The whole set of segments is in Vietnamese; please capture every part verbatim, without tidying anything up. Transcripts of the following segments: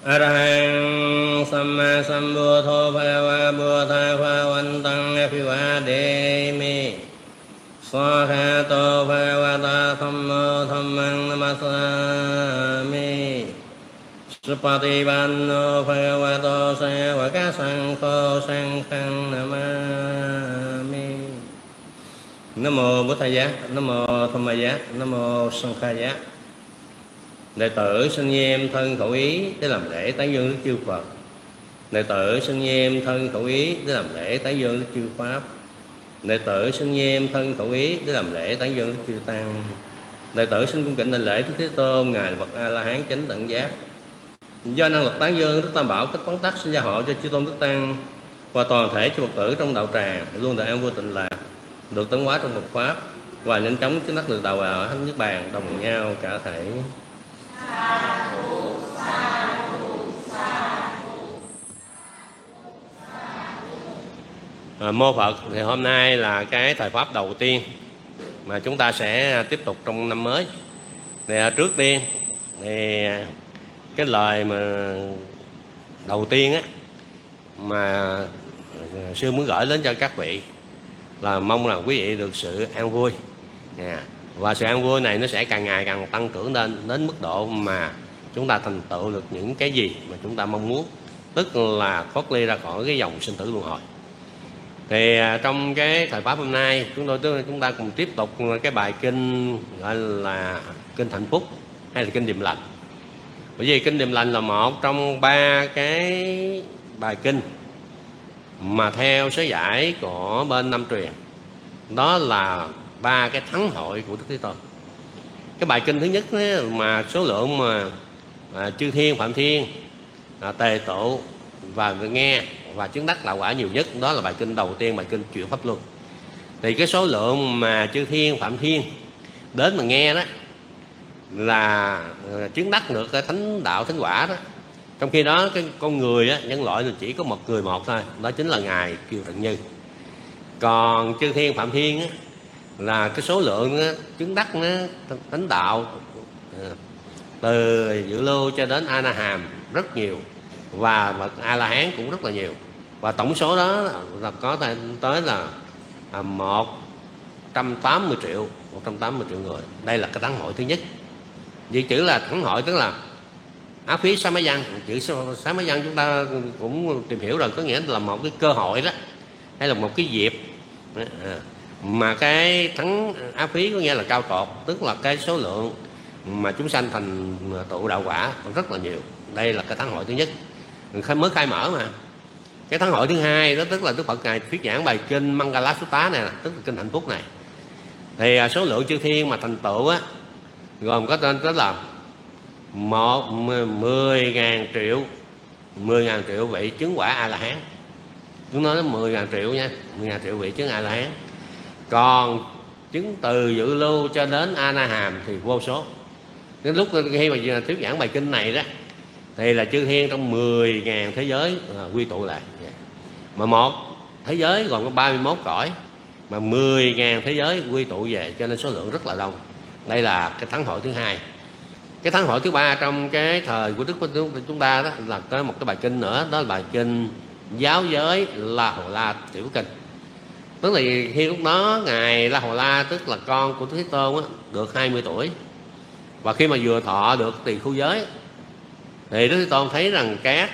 Arahang Samma Sambuddho Bhagava Buddha Bhagavantang Abhivademi Swahato Bhagavata Thammo Dhammang Namasami Supatipanno Bhagavato Savaka Sankho Sankhang Namami. Nam mô Bụt Thầy Giá, Nam mô Tham Ma Giá, Nam mô Sanh Kha Giá. Đệ tử xin nghiêm thân khẩu ý để làm lễ tán dương Đức Chư Phật. Đệ tử xin nghiêm thân khẩu ý để làm lễ tán dương Đức Chư Pháp. Đệ tử xin nghiêm thân khẩu ý để làm lễ tán dương Đức Chư Tăng. Đệ tử xin cung kính đảnh lễ Đức Thế Tôn, ngài Phật A La Hán chánh tận giác. Do năng lực tán dương Đức Tam Bảo cách quán tắc xin gia hộ cho chư tôn Đức Tăng và toàn thể chư Phật tử trong đạo tràng luôn được an vui tịnh lạc, được tấn hóa trong Phật pháp và nhanh chóng chứng đắc được đạo ở thánh niết bàn đồng nhau cả thể. À, mô Phật. Thì hôm nay là cái thời pháp đầu tiên mà chúng ta sẽ tiếp tục trong năm mới. Thì à, trước tiên thì cái lời mà đầu tiên á mà sư muốn gửi đến cho các vị là mong là quý vị được sự an vui, à, và sự an vui này nó sẽ càng ngày càng tăng trưởng lên đến mức độ mà chúng ta thành tựu được những cái gì mà chúng ta mong muốn, tức là thoát ly ra khỏi cái dòng sinh tử luân hồi. Thì à, trong cái thời pháp hôm nay chúng tôi chúng ta cùng tiếp tục cái bài kinh gọi là kinh hạnh phúc hay là kinh điềm lành. Bởi vì kinh điềm lành là một trong ba cái bài kinh mà theo sớ giải của bên Nam truyền, đó là ba cái thắng hội của Đức Thế Tôn. Cái bài kinh thứ nhất ấy, mà số lượng mà à, chư thiên phạm thiên à, tề tụ và nghe và chứng đắc đạo quả nhiều nhất, đó là bài kinh đầu tiên, bài kinh Chuyển Pháp Luân. Thì cái số lượng mà chư thiên phạm thiên đến mà nghe đó là à, chứng đắc được cái thánh đạo thánh quả đó. Trong khi đó cái con người á, nhân loại thì chỉ có một người một thôi, đó chính là ngài Kiều Trần Như. Còn chư thiên phạm thiên á, là cái số lượng á, chứng đắc nó thánh đạo à, từ Dự Lưu cho đến A Na Hàm rất nhiều, và bậc A La Hán cũng rất là nhiều, và tổng số đó là có tới là à, một trăm tám mươi triệu một trăm tám mươi triệu người. Đây là cái thắng hội thứ nhất. Vì chữ là thắng hội tức là áo phí Xá Mái Văn. Chữ Xá Mái Văn chúng ta cũng tìm hiểu rồi, có nghĩa là một cái cơ hội đó, hay là một cái dịp à, mà cái thắng áo phí có nghĩa là cao tột, tức là cái số lượng mà chúng sanh thành tụ đạo quả rất là nhiều. Đây là cái thắng hội thứ nhất, mới khai mở mà. Cái thắng hội thứ hai đó tức là Đức Phật ngài thuyết giảng bài kinh Mangala Sutta này, tức là kinh hạnh phúc này. Thì số lượng chư thiên mà thành tựu á gồm có tên đó là một mười ngàn triệu mười ngàn triệu vị chứng quả A La Hán. Chúng nói mười ngàn triệu nha, mười ngàn triệu vị chứng A La Hán. Còn chứng từ Dự Lưu cho đến A Na Hàm thì vô số. Đến lúc khi mà thuyết giảng bài kinh này đó thì là chư thiên trong mười ngàn thế giới à, quy tụ lại. Mà một thế giới gồm có ba mươi mốt cõi, mà mười ngàn thế giới quy tụ về, cho nên số lượng rất là đông. Đây là cái thắng hội thứ hai. Cái thắng hội thứ ba trong cái thời của Đức Phật chúng ta đó là có một cái bài kinh nữa, đó là bài kinh Giáo Giới La Hầu La Tiểu Kinh. Tức là khi lúc đó ngài La Hầu La, tức là con của Thế Tôn á, được hai mươi tuổi, và khi mà vừa thọ được tỳ khu giới thì Đức Thế Tôn thấy rằng các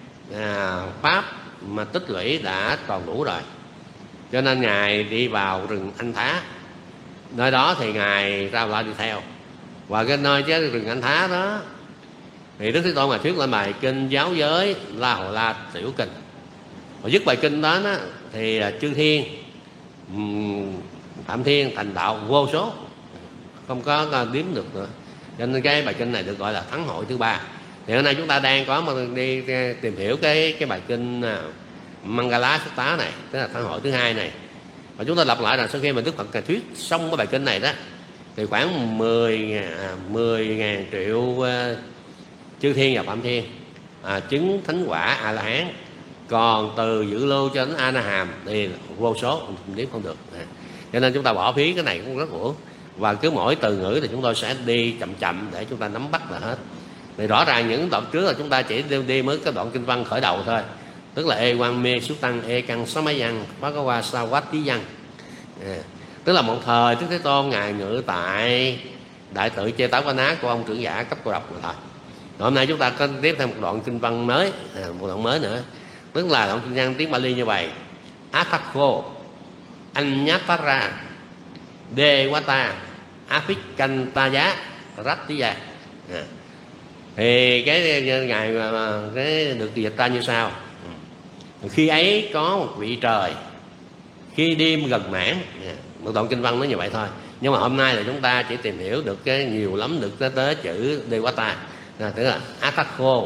à, pháp mà tích lũy đã toàn đủ rồi, cho nên ngài đi vào rừng Anh Thá. Nơi đó thì ngài ra lại đi theo, và cái nơi chứ rừng Anh Thá đó thì Đức Thế Tôn ngài thuyết lên bài kinh Giáo Giới La Hầu La Tiểu Kinh. Và dứt bài kinh đó, đó thì chư thiên phạm thiên thành đạo vô số, không có đếm được nữa. Cho nên cái bài kinh này được gọi là thắng hội thứ ba. Thì hôm nay chúng ta đang có mà đi tìm hiểu cái cái bài kinh Mangala Sutta này, tức là thắng hội thứ hai này. Và chúng ta lặp lại rằng sau khi mà Đức Phật thuyết xong cái bài kinh này đó thì khoảng mười ngàn triệu uh, chư thiên và phạm thiên à, chứng thánh quả A La Hán. Còn từ Dự Lưu cho đến A Na Hàm thì vô số, đếm không được. À, cho nên chúng ta bỏ phí cái này cũng rất uổng. Và cứ mỗi từ ngữ thì chúng tôi sẽ đi chậm chậm để chúng ta nắm bắt là hết. Thì rõ ràng những đoạn trước là chúng ta chỉ đi, đi mới cái đoạn kinh văn khởi đầu thôi, tức là e quan mê xuất tăng e căn sáu mấy văn phá có qua sa quát tí văn, à, tức là một thời Đức Thế Tôn ngài ngự tại đại tự Chê Táo Quá Ná của ông trưởng giả cấp cô độc mà thôi. Hôm nay chúng ta có tiếp thêm một đoạn kinh văn mới, à, một đoạn mới nữa, tức là đoạn kinh văn tiếng Bali như vậy: Athakho Anyatara Dewata Apikantaya Rattiya. À, thì cái ngày mà cái được dịch ra như sau: khi ấy có một vị trời, khi đêm gần mãn. Một đoạn kinh văn nói như vậy thôi, nhưng mà hôm nay là chúng ta chỉ tìm hiểu được cái nhiều lắm, được tới, tới chữ Dewata, à, tức là Athakho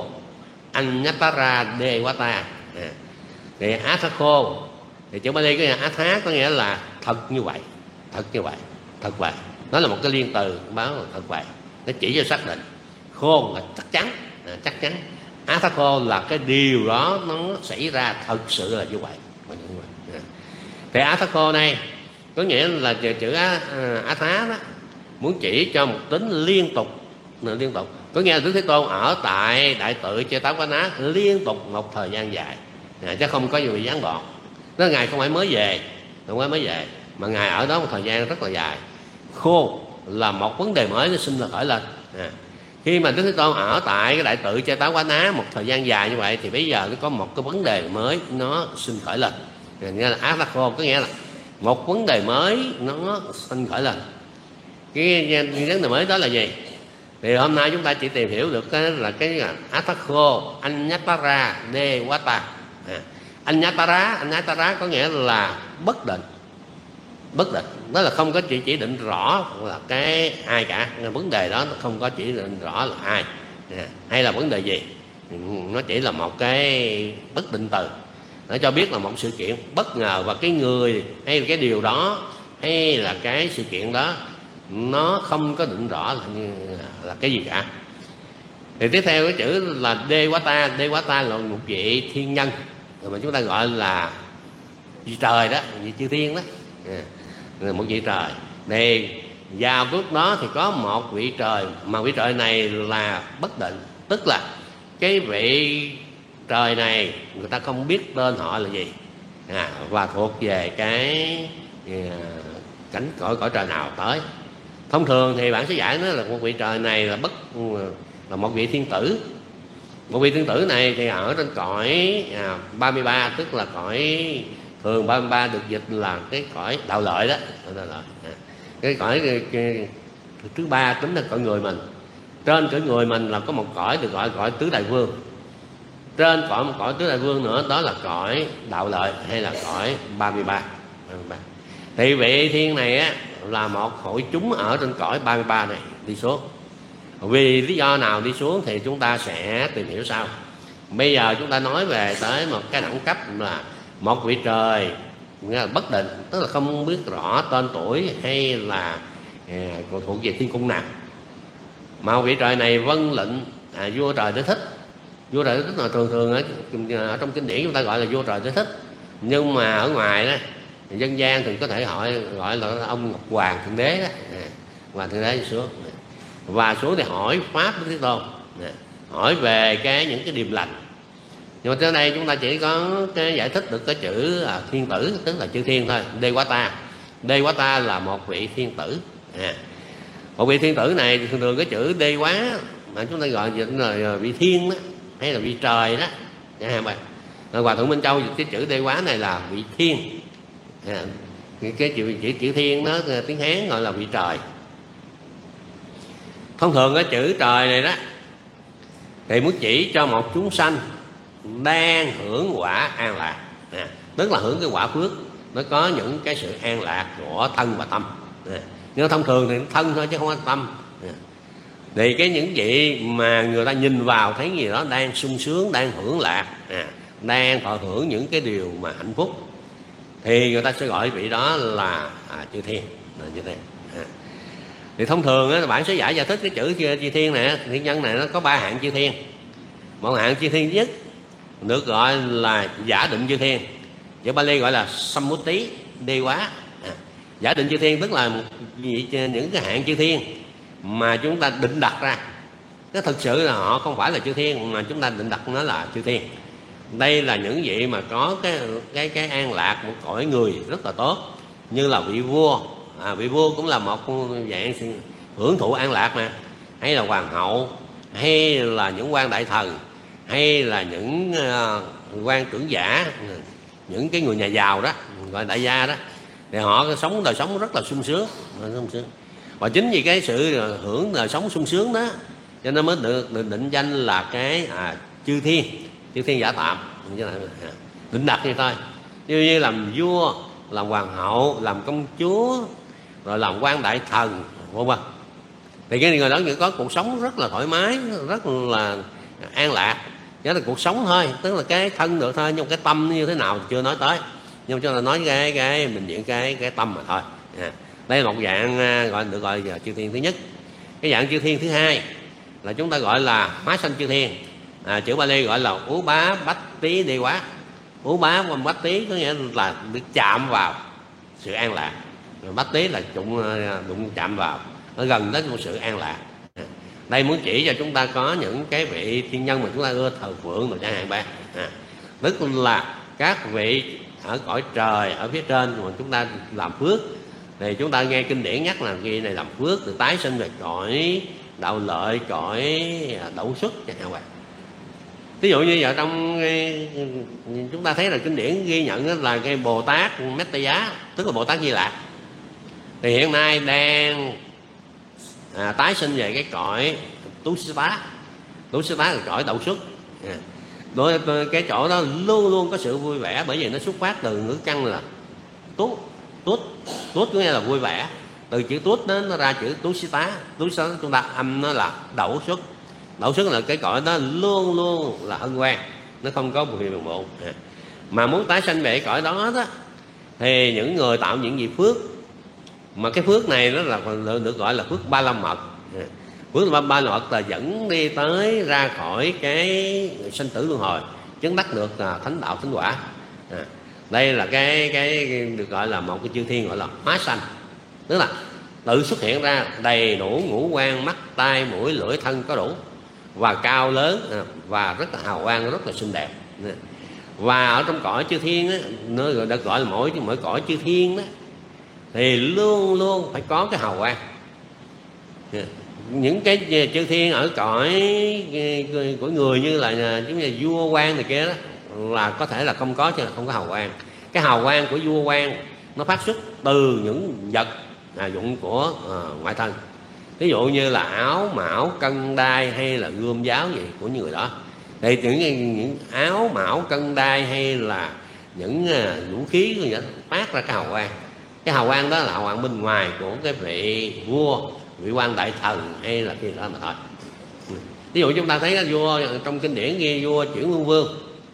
Anyatara Dewata. À, thì Athakho thì chữ Bali có nghĩa Atha, có nghĩa là thật như vậy, thật như vậy, thật vậy. Đó là một cái liên từ báo là thật vậy, nó chỉ cho xác định. Khôn là chắc chắn, à, chắc chắn. Athakho là cái điều đó nó xảy ra thật sự là như vậy. À. Thì Athakho này có nghĩa là chữ Atha đó muốn chỉ cho một tính liên tục, liên tục. Có nghĩa là Đức Thế Tôn ở tại đại tự Chê Táo Quá Ná liên tục một thời gian dài, à, chứ không có gì bị gián đoạn. Đó, ngài không phải mới về, không phải mới về, mà ngài ở đó một thời gian rất là dài. Khô là một vấn đề mới nó sinh là khởi lên. À, khi mà Đức Thế Tôn ở tại cái đại tự Chê Táo Quá Ná một thời gian dài như vậy, thì bây giờ nó có một cái vấn đề mới nó sinh khởi lên. Nghĩa là Athakho có nghĩa là một vấn đề mới nó sinh khởi lên. Cái vấn đề mới đó là gì? Thì hôm nay chúng ta chỉ tìm hiểu được cái là cái Athakho Anyatara Dewata. À, Anyatara, Anyatara có nghĩa là bất định, bất định, đó là không có chỉ chỉ định rõ là cái ai cả. Vấn đề đó nó không có chỉ định rõ là ai, à, hay là vấn đề gì, nó chỉ là một cái bất định từ, nó cho biết là một sự kiện bất ngờ, và cái người hay là cái điều đó hay là cái sự kiện đó nó không có định rõ là, là cái gì cả. Thì tiếp theo cái chữ là Dewata. Dewata là một vị thiên nhân, rồi mà chúng ta gọi là vị trời đó, vị chư thiên đó, à, một vị trời. Thì vào lúc đó thì có một vị trời, mà vị trời này là bất định, tức là cái vị trời này người ta không biết tên họ là gì, à, và thuộc về cái à, cảnh cõi cõi trời nào tới. Thông thường thì bản sẽ giải nó là một vị trời này là bất là một vị thiên tử. Một vị thiên tử này thì ở trên cõi à, ba mươi ba, tức là cõi thường ba mươi ba được dịch là cái cõi đạo lợi đó, đạo lợi. À, cái cõi cái, cái, thứ ba tính là cõi người mình. Trên cõi người mình là có một cõi được gọi cõi tứ đại vương. Trên cõi một cõi tứ đại vương nữa, đó là cõi đạo lợi hay là cõi ba mươi ba. Thì vị thiên này á là một hội chúng ở trên cõi ba mươi ba này đi xuống. Vì lý do nào đi xuống thì chúng ta sẽ tìm hiểu sau. Bây giờ chúng ta nói về tới một cái đẳng cấp là một vị trời nghĩa là bất định, tức là không biết rõ tên tuổi hay là à, thuộc về thiên cung nào. Mà vị trời này vâng lệnh à, vua trời Đế Thích. Vua trời Đế Thích là thường thường ở, ở trong kinh điển chúng ta gọi là vua trời Đế Thích, nhưng mà ở ngoài đó dân gian thì có thể hỏi gọi là ông Ngọc Hoàng Thượng Đế đó, à, Hoàng Thượng Đế đi xuống, và xuống thì hỏi pháp Đức Thế Tôn, à, hỏi về cái những cái điềm lành. Nhưng mà tới đây chúng ta chỉ có cái giải thích được cái chữ à, thiên tử, tức là chữ thiên thôi. Dewata, Dewata là một vị thiên tử, à, một vị thiên tử này thường thường cái chữ đê quá mà chúng ta gọi là vị thiên đó, hay là vị trời đó, nha bạn. Hòa thượng Minh Châu cái chữ đê quá này là vị thiên, à, cái chữ chữ chữ thiên đó tiếng Hán gọi là vị trời. Thông thường cái chữ trời này đó thì muốn chỉ cho một chúng sanh đang hưởng quả an lạc, à, tức là hưởng cái quả phước, nó có những cái sự an lạc của thân và tâm, à, nhưng thông thường thì thân thôi chứ không có tâm, à. Thì cái những vị mà người ta nhìn vào thấy gì đó đang sung sướng, đang hưởng lạc, à, đang thọ hưởng những cái điều mà hạnh phúc, thì người ta sẽ gọi vị đó là à, chư thiên, là chư thiên. À. Thì thông thường á, bản sẽ giải giải thích cái chữ chư thiên này, thiên nhân này nó có ba hạng chư thiên. Một hạng chư thiên nhất được gọi là giả định chư thiên, chữ Bali gọi là Sammuti Đê Quá. À, giả định chư thiên tức là những cái hạng chư thiên mà chúng ta định đặt ra, Cái thực sự là họ không phải là chư thiên, mà chúng ta định đặt nó là chư thiên. Đây là những vị mà có cái cái cái an lạc một cõi người rất là tốt, như là vị vua. À, vị vua cũng là một dạng hưởng thụ an lạc mà, hay là hoàng hậu, hay là những quan đại thần, hay là những uh, quan trưởng giả, những cái người nhà giàu đó, gọi đại gia đó, thì họ sống đời sống rất là sung sướng, sung sướng. Và chính vì cái sự hưởng đời sống sung sướng đó, cho nên mới được, được định danh là cái à, chư thiên, chư thiên giả tạm, định đặt như thôi. Như như làm vua, làm hoàng hậu, làm công chúa, rồi làm quan đại thần, vân vân. Thì cái người đó những có cuộc sống rất là thoải mái, rất là an lạc. Đó là cuộc sống thôi, tức là cái thân được thôi, nhưng cái tâm như thế nào thì chưa nói tới. Nhưng cho là nói cái cái mình diện cái cái tâm mà thôi. À, đây là một dạng gọi được gọi là chư thiên thứ nhất. Cái dạng chư thiên thứ hai là chúng ta gọi là hóa sanh chư thiên. À, chữ Bali gọi là ú bá bách tí đi quá. Ú bá và bách tí có nghĩa là được chạm vào sự an lạc. Bách tí là đụng, đụng chạm vào, nó gần đến một sự an lạc. À, đây muốn chỉ cho chúng ta có những cái vị thiên nhân mà chúng ta ưa thờ phượng rồi chẳng hạn ba. À, tức là các vị ở cõi trời ở phía trên mà chúng ta làm phước, thì chúng ta nghe kinh điển nhắc là khi này làm phước từ tái sinh về cõi đạo lợi, cõi đậu xuất chẳng hạn vậy. Ví dụ như ở trong chúng ta thấy là kinh điển ghi nhận là cái Bồ Tát Mét Tây Giá, tức là Bồ Tát Di Lạc, thì hiện nay đang à, tái sinh về cái cõi Tú Sư Tá. Tú Sư Tá là cõi đậu xuất. À, đối cái chỗ đó luôn luôn có sự vui vẻ, bởi vì nó xuất phát từ ngữ căn là tuốt. Tuốt tuốt có nghĩa là vui vẻ, từ chữ tuốt đến nó ra chữ Tú Sư Tá. Tú Sư Tá chúng ta âm nó là đậu xuất. Đậu xuất là cái cõi đó luôn luôn là hân hoan, nó không có buồn phiền muộn. À, mà muốn tái sanh về cõi đó đó, thì những người tạo những gì phước, mà cái phước này nó là được gọi là phước ba la mật. À, phước ba, ba la mật là dẫn đi tới ra khỏi cái sanh tử luân hồi, chứng đắc được à, thánh đạo thánh quả. À, đây là cái cái được gọi là một cái chư thiên gọi là hóa sanh, tức là tự xuất hiện ra đầy đủ ngũ quan, mắt tai mũi lưỡi thân có đủ, và cao lớn à, và rất là hào quang, rất là xinh đẹp. À, và ở trong cõi chư thiên á, nó được gọi là mỗi mỗi cõi chư thiên đó, thì luôn luôn phải có cái hào quang. À, những cái chư thiên ở cõi của người như là giống như vua quan này kia đó, là có thể là không có, chứ là không có hào quang. Cái hào quang của vua quan nó phát xuất từ những vật à, dụng của à, ngoại thân. Ví dụ như là áo mão cân đai hay là gươm giáo gì của những người đó, thì những, những áo mão cân đai hay là những uh, vũ khí gì đó phát ra cái hào quang. Cái hào quang đó là hào quang bên ngoài của cái vị vua, vị quan đại thần hay là cái đó mà thôi. Ví dụ chúng ta thấy cái vua trong kinh điển ghi vua Chuyển Luân Vương,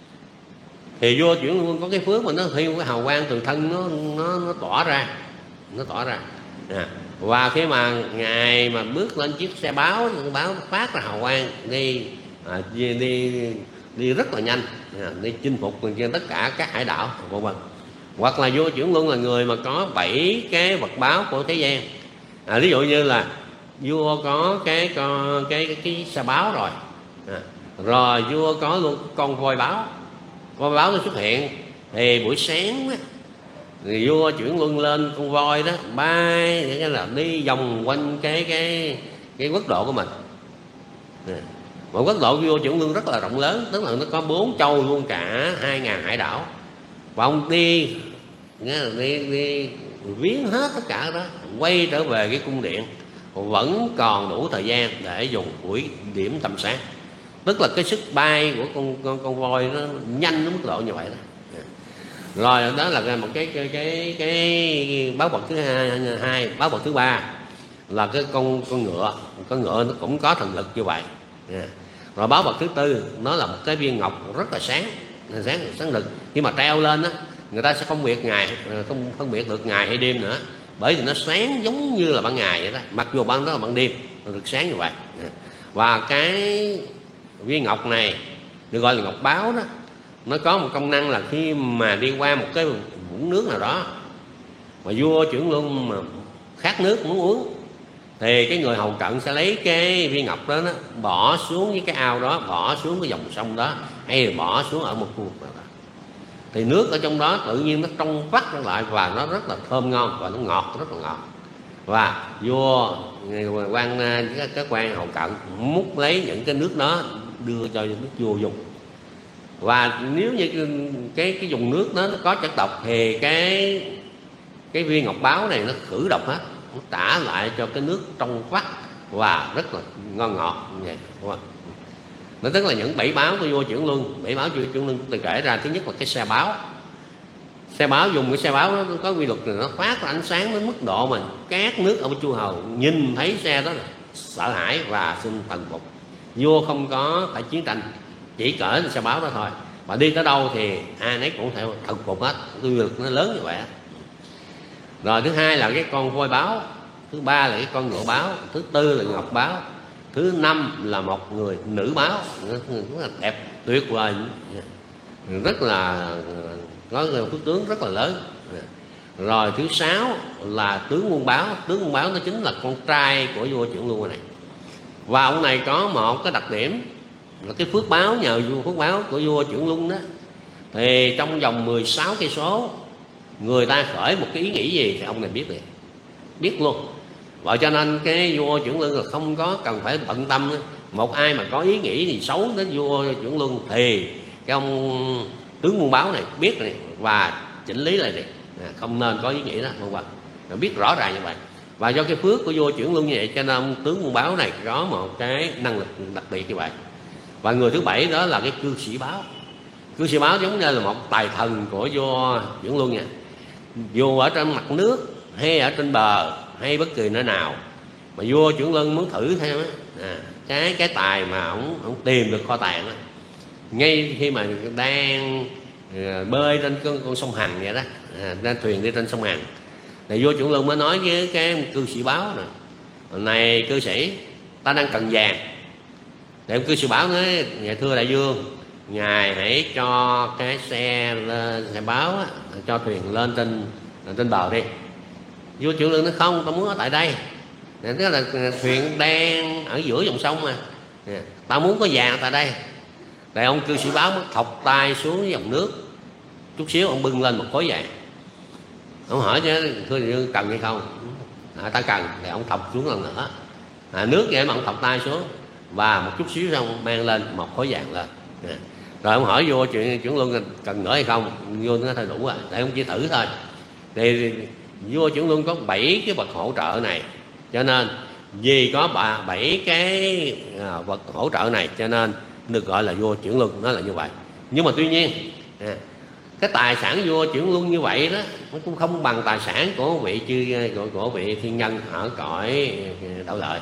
thì vua Chuyển Luân Vương có cái phước mà nó thiêu cái hào quang từ thân nó nó nó tỏa ra, nó tỏa ra. À, và khi mà ngài mà bước lên chiếc xe báo, báo phát ra hào quang đi à, đi, đi đi rất là nhanh, à, đi chinh phục trên tất cả các hải đảo của mình. Hoặc là vua Chuyển Luân là người mà có bảy cái vật báo của thế gian. À, ví dụ như là vua có cái cái cái, cái, cái xe báo rồi, à, rồi vua có luôn con voi báo. Con báo nó xuất hiện thì buổi sáng đó, thì vua Chuyển Luân lên con voi đó bay để cái là đi vòng quanh cái cái cái quốc độ của mình. À, mà quốc độ của vua Chuyển Luân rất là rộng lớn, tức là nó có bốn châu luôn cả hai ngàn hải đảo, và ông đi nghĩa là đi đi viếng hết tất cả đó, quay trở về cái cung điện vẫn còn đủ thời gian để dùng buổi điểm tầm sáng. Tức là cái sức bay của con con con voi nó nhanh đến mức độ như vậy đó. Rồi đó là một cái cái cái cái báo vật thứ hai, hai báo vật thứ ba là cái con con ngựa. Con ngựa nó cũng có thần lực như vậy. Rồi báo vật thứ tư nó là một cái viên ngọc rất là sáng, sáng sáng lực. Khi mà treo lên á, người ta sẽ không biệt ngày, không phân biệt được ngày hay đêm nữa, bởi vì nó sáng giống như là ban ngày vậy đó, mặc dù ban đó là ban đêm, nó được sáng như vậy. Và cái viên ngọc này được gọi là ngọc báo đó, nó có một công năng là khi mà đi qua một cái vũng nước nào đó mà vua Chuyển Luân mà khát nước muốn uống, thì cái người hầu cận sẽ lấy cái viên ngọc đó, nó bỏ xuống với cái ao đó, bỏ xuống cái dòng sông đó, hay là bỏ xuống ở một khu vực nào đó, thì nước ở trong đó tự nhiên nó trong vắt trở lại và nó rất là thơm ngon và nó ngọt, rất là ngọt. Và vua quan các, các quan hầu cận múc lấy những cái nước đó đưa cho nước vua dùng. Và nếu như cái cái dùng nước đó nó có chất độc thì cái cái viên ngọc báo này nó khử độc hết, nó trả lại cho cái nước trong vắt và rất là ngon ngọt như vậy. Nó tức là những bảy báo của vua Chuyển Luân. Bảy báo vua Chuyển Luân tôi kể ra, thứ nhất là cái xe báo. Xe báo, dùng cái xe báo nó có quy luật là nó phát ra ánh sáng đến mức độ mà các nước ở chư hầu nhìn thấy xe đó là sợ hãi và xin thần phục. Vua không có phải chiến tranh, chỉ cỡ xe báo đó thôi, và đi tới đâu thì ai nấy cũng phải thần phục hết. Quy luật nó lớn như vậy. Rồi thứ hai là cái con voi báo, thứ ba là cái con ngựa báo, thứ tư là ngọc báo, thứ năm là một người nữ báo rất là đẹp, tuyệt vời, rất là có phước tướng rất là lớn. Rồi thứ sáu là tướng quân báo. Tướng quân báo nó chính là con trai của vua Chuyển Luân này. Và ông này có một cái đặc điểm là cái phước báo, nhờ vua phước báo của vua Chuyển Luân đó, thì trong vòng mười sáu cây số người ta khởi một cái ý nghĩ gì thì ông này biết liền, biết luôn. Vậy cho nên cái vua Chuyển Luân là không có cần phải bận tâm nữa. Một ai mà có ý nghĩ gì xấu đến vua Chuyển Luân thì cái ông tướng quân báo này biết này và chỉnh lý lại này, không nên có ý nghĩ đó, không vâng, biết rõ ràng như vậy. Và do cái phước của vua Chuyển Luân như vậy cho nên ông tướng quân báo này có một cái năng lực đặc biệt như vậy. Và người thứ bảy đó là cái cư sĩ báo. Cư sĩ báo giống như là một tài thần của vua Chuyển Luân nha. Dù ở trên mặt nước hay ở trên bờ hay bất kỳ nơi nào mà vua Chuyển Luân muốn thử theo à, cái cái tài mà ông ông tìm được kho tàng đó, ngay khi mà đang à, bơi trên con, con sông Hằng vậy đó, à, đang thuyền đi trên sông Hằng, thì vua Chuyển Luân mới nói với cái cư sĩ báo này, này cư sĩ, ta đang cần vàng. Để cư sĩ báo nói, ngài thưa đại vương, ngài hãy cho cái xe xe báo á, cho thuyền lên trên trên bờ đi. Vua Chuyển Luân nói không, tao muốn ở tại đây. Tức là thuyền đang ở giữa dòng sông mà, tao muốn có vàng tại đây. Thì ông cư sĩ báo mới thọc tay xuống dòng nước chút xíu, ông bưng lên một khối vàng. Ông hỏi chứ thưa đại vương cần hay không? À, ta cần. Thì ông thọc xuống lần nữa, à, nước vậy mà ông thọc tay xuống và một chút xíu xong mang lên một khối vàng lên. À, rồi ông hỏi vua chuyện Chuyển Luân cần nữa hay không? Vua nó thôi đủ rồi, để ông chỉ thử thôi. Thì vua Chuyển Luân có bảy cái vật hỗ trợ này, cho nên vì có bảy cái vật hỗ trợ này cho nên được gọi là vua Chuyển Luân, nó là như vậy. Nhưng mà tuy nhiên à, cái tài sản vua Chuyển Luân như vậy đó, nó cũng không bằng tài sản của vị chư của, của vị thiên nhân ở cõi Đạo Lợi.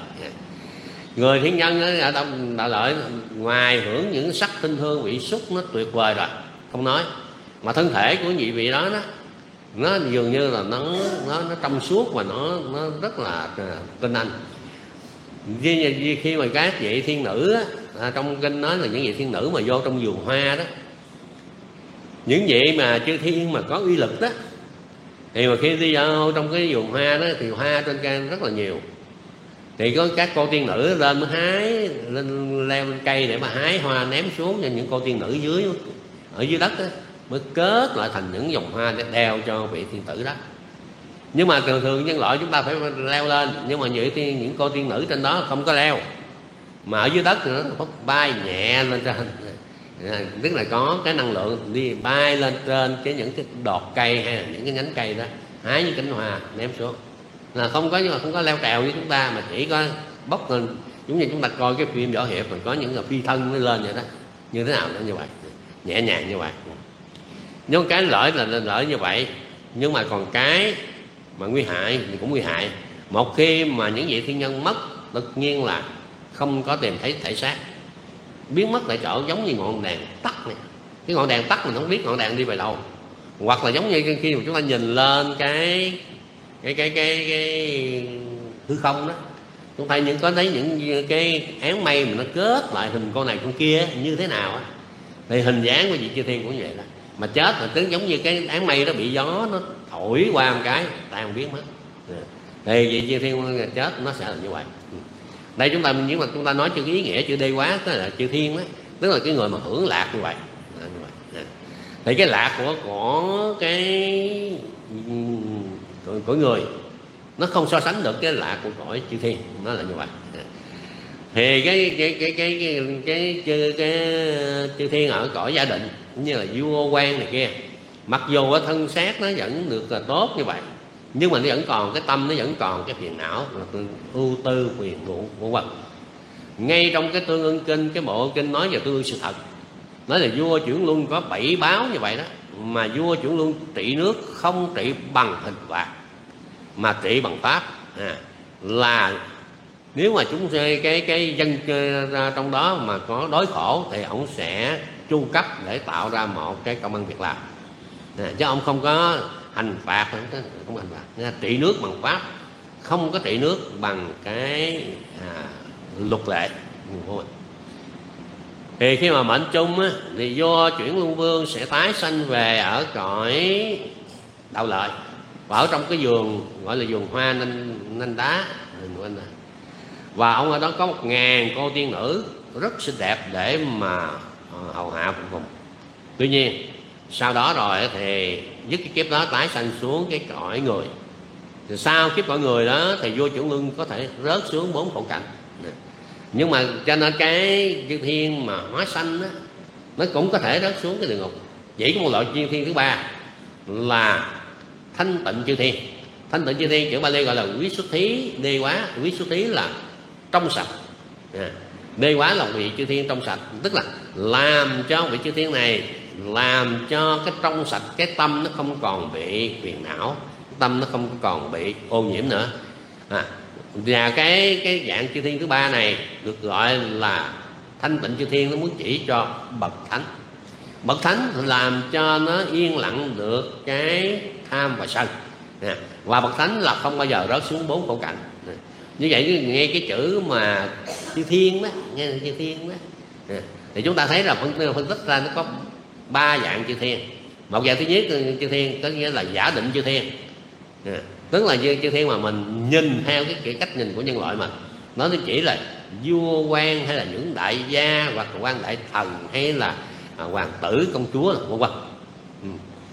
Người thiên nhân ở Đạo Lợi ngoài hưởng những sắc tinh hương vị xúc nó tuyệt vời rồi không nói, mà thân thể của nhị vị đó, đó nó dường như là nó nó nó trong suốt và nó nó rất là tinh anh. Khi, khi mà các vị thiên nữ á, à, trong kinh nói là những vị thiên nữ mà vô trong vườn hoa đó, những vị mà chư thiên mà có uy lực đó, thì mà khi đi vào trong cái vườn hoa đó thì hoa trên cây rất là nhiều, thì có các cô tiên nữ lên mới hái lên leo lên cây để mà hái hoa ném xuống cho những cô tiên nữ dưới ở dưới đất đó, mới kết lại thành những vòng hoa để đeo cho vị thiên tử đó. Nhưng mà thường thường nhân loại chúng ta phải leo lên, nhưng mà những, những cô tiên nữ trên đó không có leo, mà ở dưới đất thì nó bay nhẹ lên trên, tức là có cái năng lượng đi bay lên trên cái những cái đọt cây hay là những cái nhánh cây đó, hái những cánh hoa ném xuống, là không có, nhưng mà không có leo trèo như chúng ta, mà chỉ có bốc lên giống như chúng ta coi cái phim võ hiệp, rồi có những cái phi thân nó lên vậy đó, như thế nào nó như vậy, nhẹ nhàng như vậy. Nhưng cái lợi là lợi như vậy, nhưng mà còn cái mà nguy hại thì cũng nguy hại. Một khi mà những vị thiên nhân mất, tất nhiên là không có tìm thấy thể xác, biến mất tại chỗ, giống như ngọn đèn tắt này. Cái ngọn đèn tắt mình không biết ngọn đèn đi về đâu, hoặc là giống như khi mà chúng ta nhìn lên cái cái cái cái, cái hư không đó, chúng ta những có thấy những cái áng mây mà nó kết lại hình con này con kia như thế nào á, thì hình dáng của vị chư thiên cũng vậy đó. Mà chết là tính giống như cái áng mây đó bị gió nó thổi qua một cái tan biến mất. thì vị chư thiên chết nó sẽ là như vậy. Đây chúng ta nếu mà chúng ta nói chữ ý nghĩa chữ đê quá, tức là chư thiên đó, tức là cái người mà hưởng lạc như vậy. Như vậy. Thì cái lạc của của cái của, của người nó không so sánh được cái lạc của cõi chư thiên, nó là như vậy. Thì cái cái cái cái cái cái, cái, cái chư thiên ở cõi gia định cũng như là vua quan này kia, mặc dù ở thân xác nó vẫn được là tốt như vậy, nhưng mà nó vẫn còn cái tâm, nó vẫn còn cái phiền não là ưu tư phiền muộn vân vân. Ngay trong cái Tương Ưng Kinh, cái bộ kinh nói về tương ưng sự thật, nói là vua chuyển luân có bảy báo như vậy đó, mà vua chuyển luân trị nước không trị bằng hình phạt mà trị bằng pháp. À, là nếu mà chúng cái cái dân trong đó mà có đói khổ thì ông sẽ chu cấp để tạo ra một cái công ăn việc làm. À, chứ ông không có hành phạt, không có, không có hành phạt. Trị nước bằng pháp, không có trị nước bằng cái à, luật lệ. Thì khi mà mệnh chung á, thì vua chuyển luân vương sẽ tái sanh về ở cõi đạo lợi, và ở trong cái vườn gọi là vườn hoa nên nên đá. Và ông ở đó có một ngàn cô tiên nữ rất xinh đẹp để mà hầu hạ phục vụ. Tuy nhiên sau đó rồi thì dứt cái kiếp đó tái sanh xuống cái cõi người. Thì sau kiếp cõi người đó thì vua chuyển luân có thể rớt xuống bốn khổ cảnh. Nhưng mà cho nên cái chư thiên mà hóa sanh đó, nó cũng có thể rớt xuống cái địa ngục. Chỉ có một loại chư thiên thứ ba là thanh tịnh chư thiên. Thanh tịnh chư thiên chữ Bali gọi là quý xuất thí đê quá. Quý xuất thí là trong sạch. À, đê quá là vị chư thiên trong sạch, tức là làm cho vị chư thiên này, làm cho cái trong sạch, cái tâm nó không còn bị phiền não, tâm nó không còn bị ô nhiễm nữa. À, và cái cái dạng chư thiên thứ ba này được gọi là thanh tịnh chư thiên. Nó muốn chỉ cho bậc thánh. Bậc thánh làm cho nó yên lặng được cái tham và sân. À, và bậc thánh là không bao giờ rớt xuống bốn khổ cảnh. À, như vậy nghe cái chữ mà chư thiên đó, nghe chư thiên đó, à, thì chúng ta thấy là phân, phân tích ra nó có ba dạng chư thiên. Một dạng thứ nhất chư thiên có nghĩa là giả định chư thiên. À, tức là chư thiên mà mình nhìn theo cái, cái cách nhìn của nhân loại mình, nó chỉ là vua quan hay là những đại gia hoặc là quan đại thần hay là à, hoàng tử công chúa vân vân. Ừ.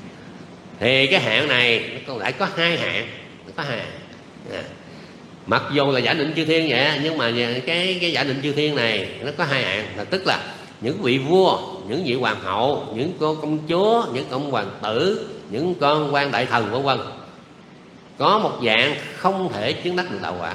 Thì cái hạng này nó lại có hai hạng, có hai hạng. À, mặc dù là giả định chư thiên vậy, nhưng mà cái cái giả định chư thiên này nó có hai hạng, là tức là những vị vua, những vị hoàng hậu, những cô công chúa, những ông hoàng tử, những con quan đại thần vân vân, có một dạng không thể chứng đắc được đạo quả,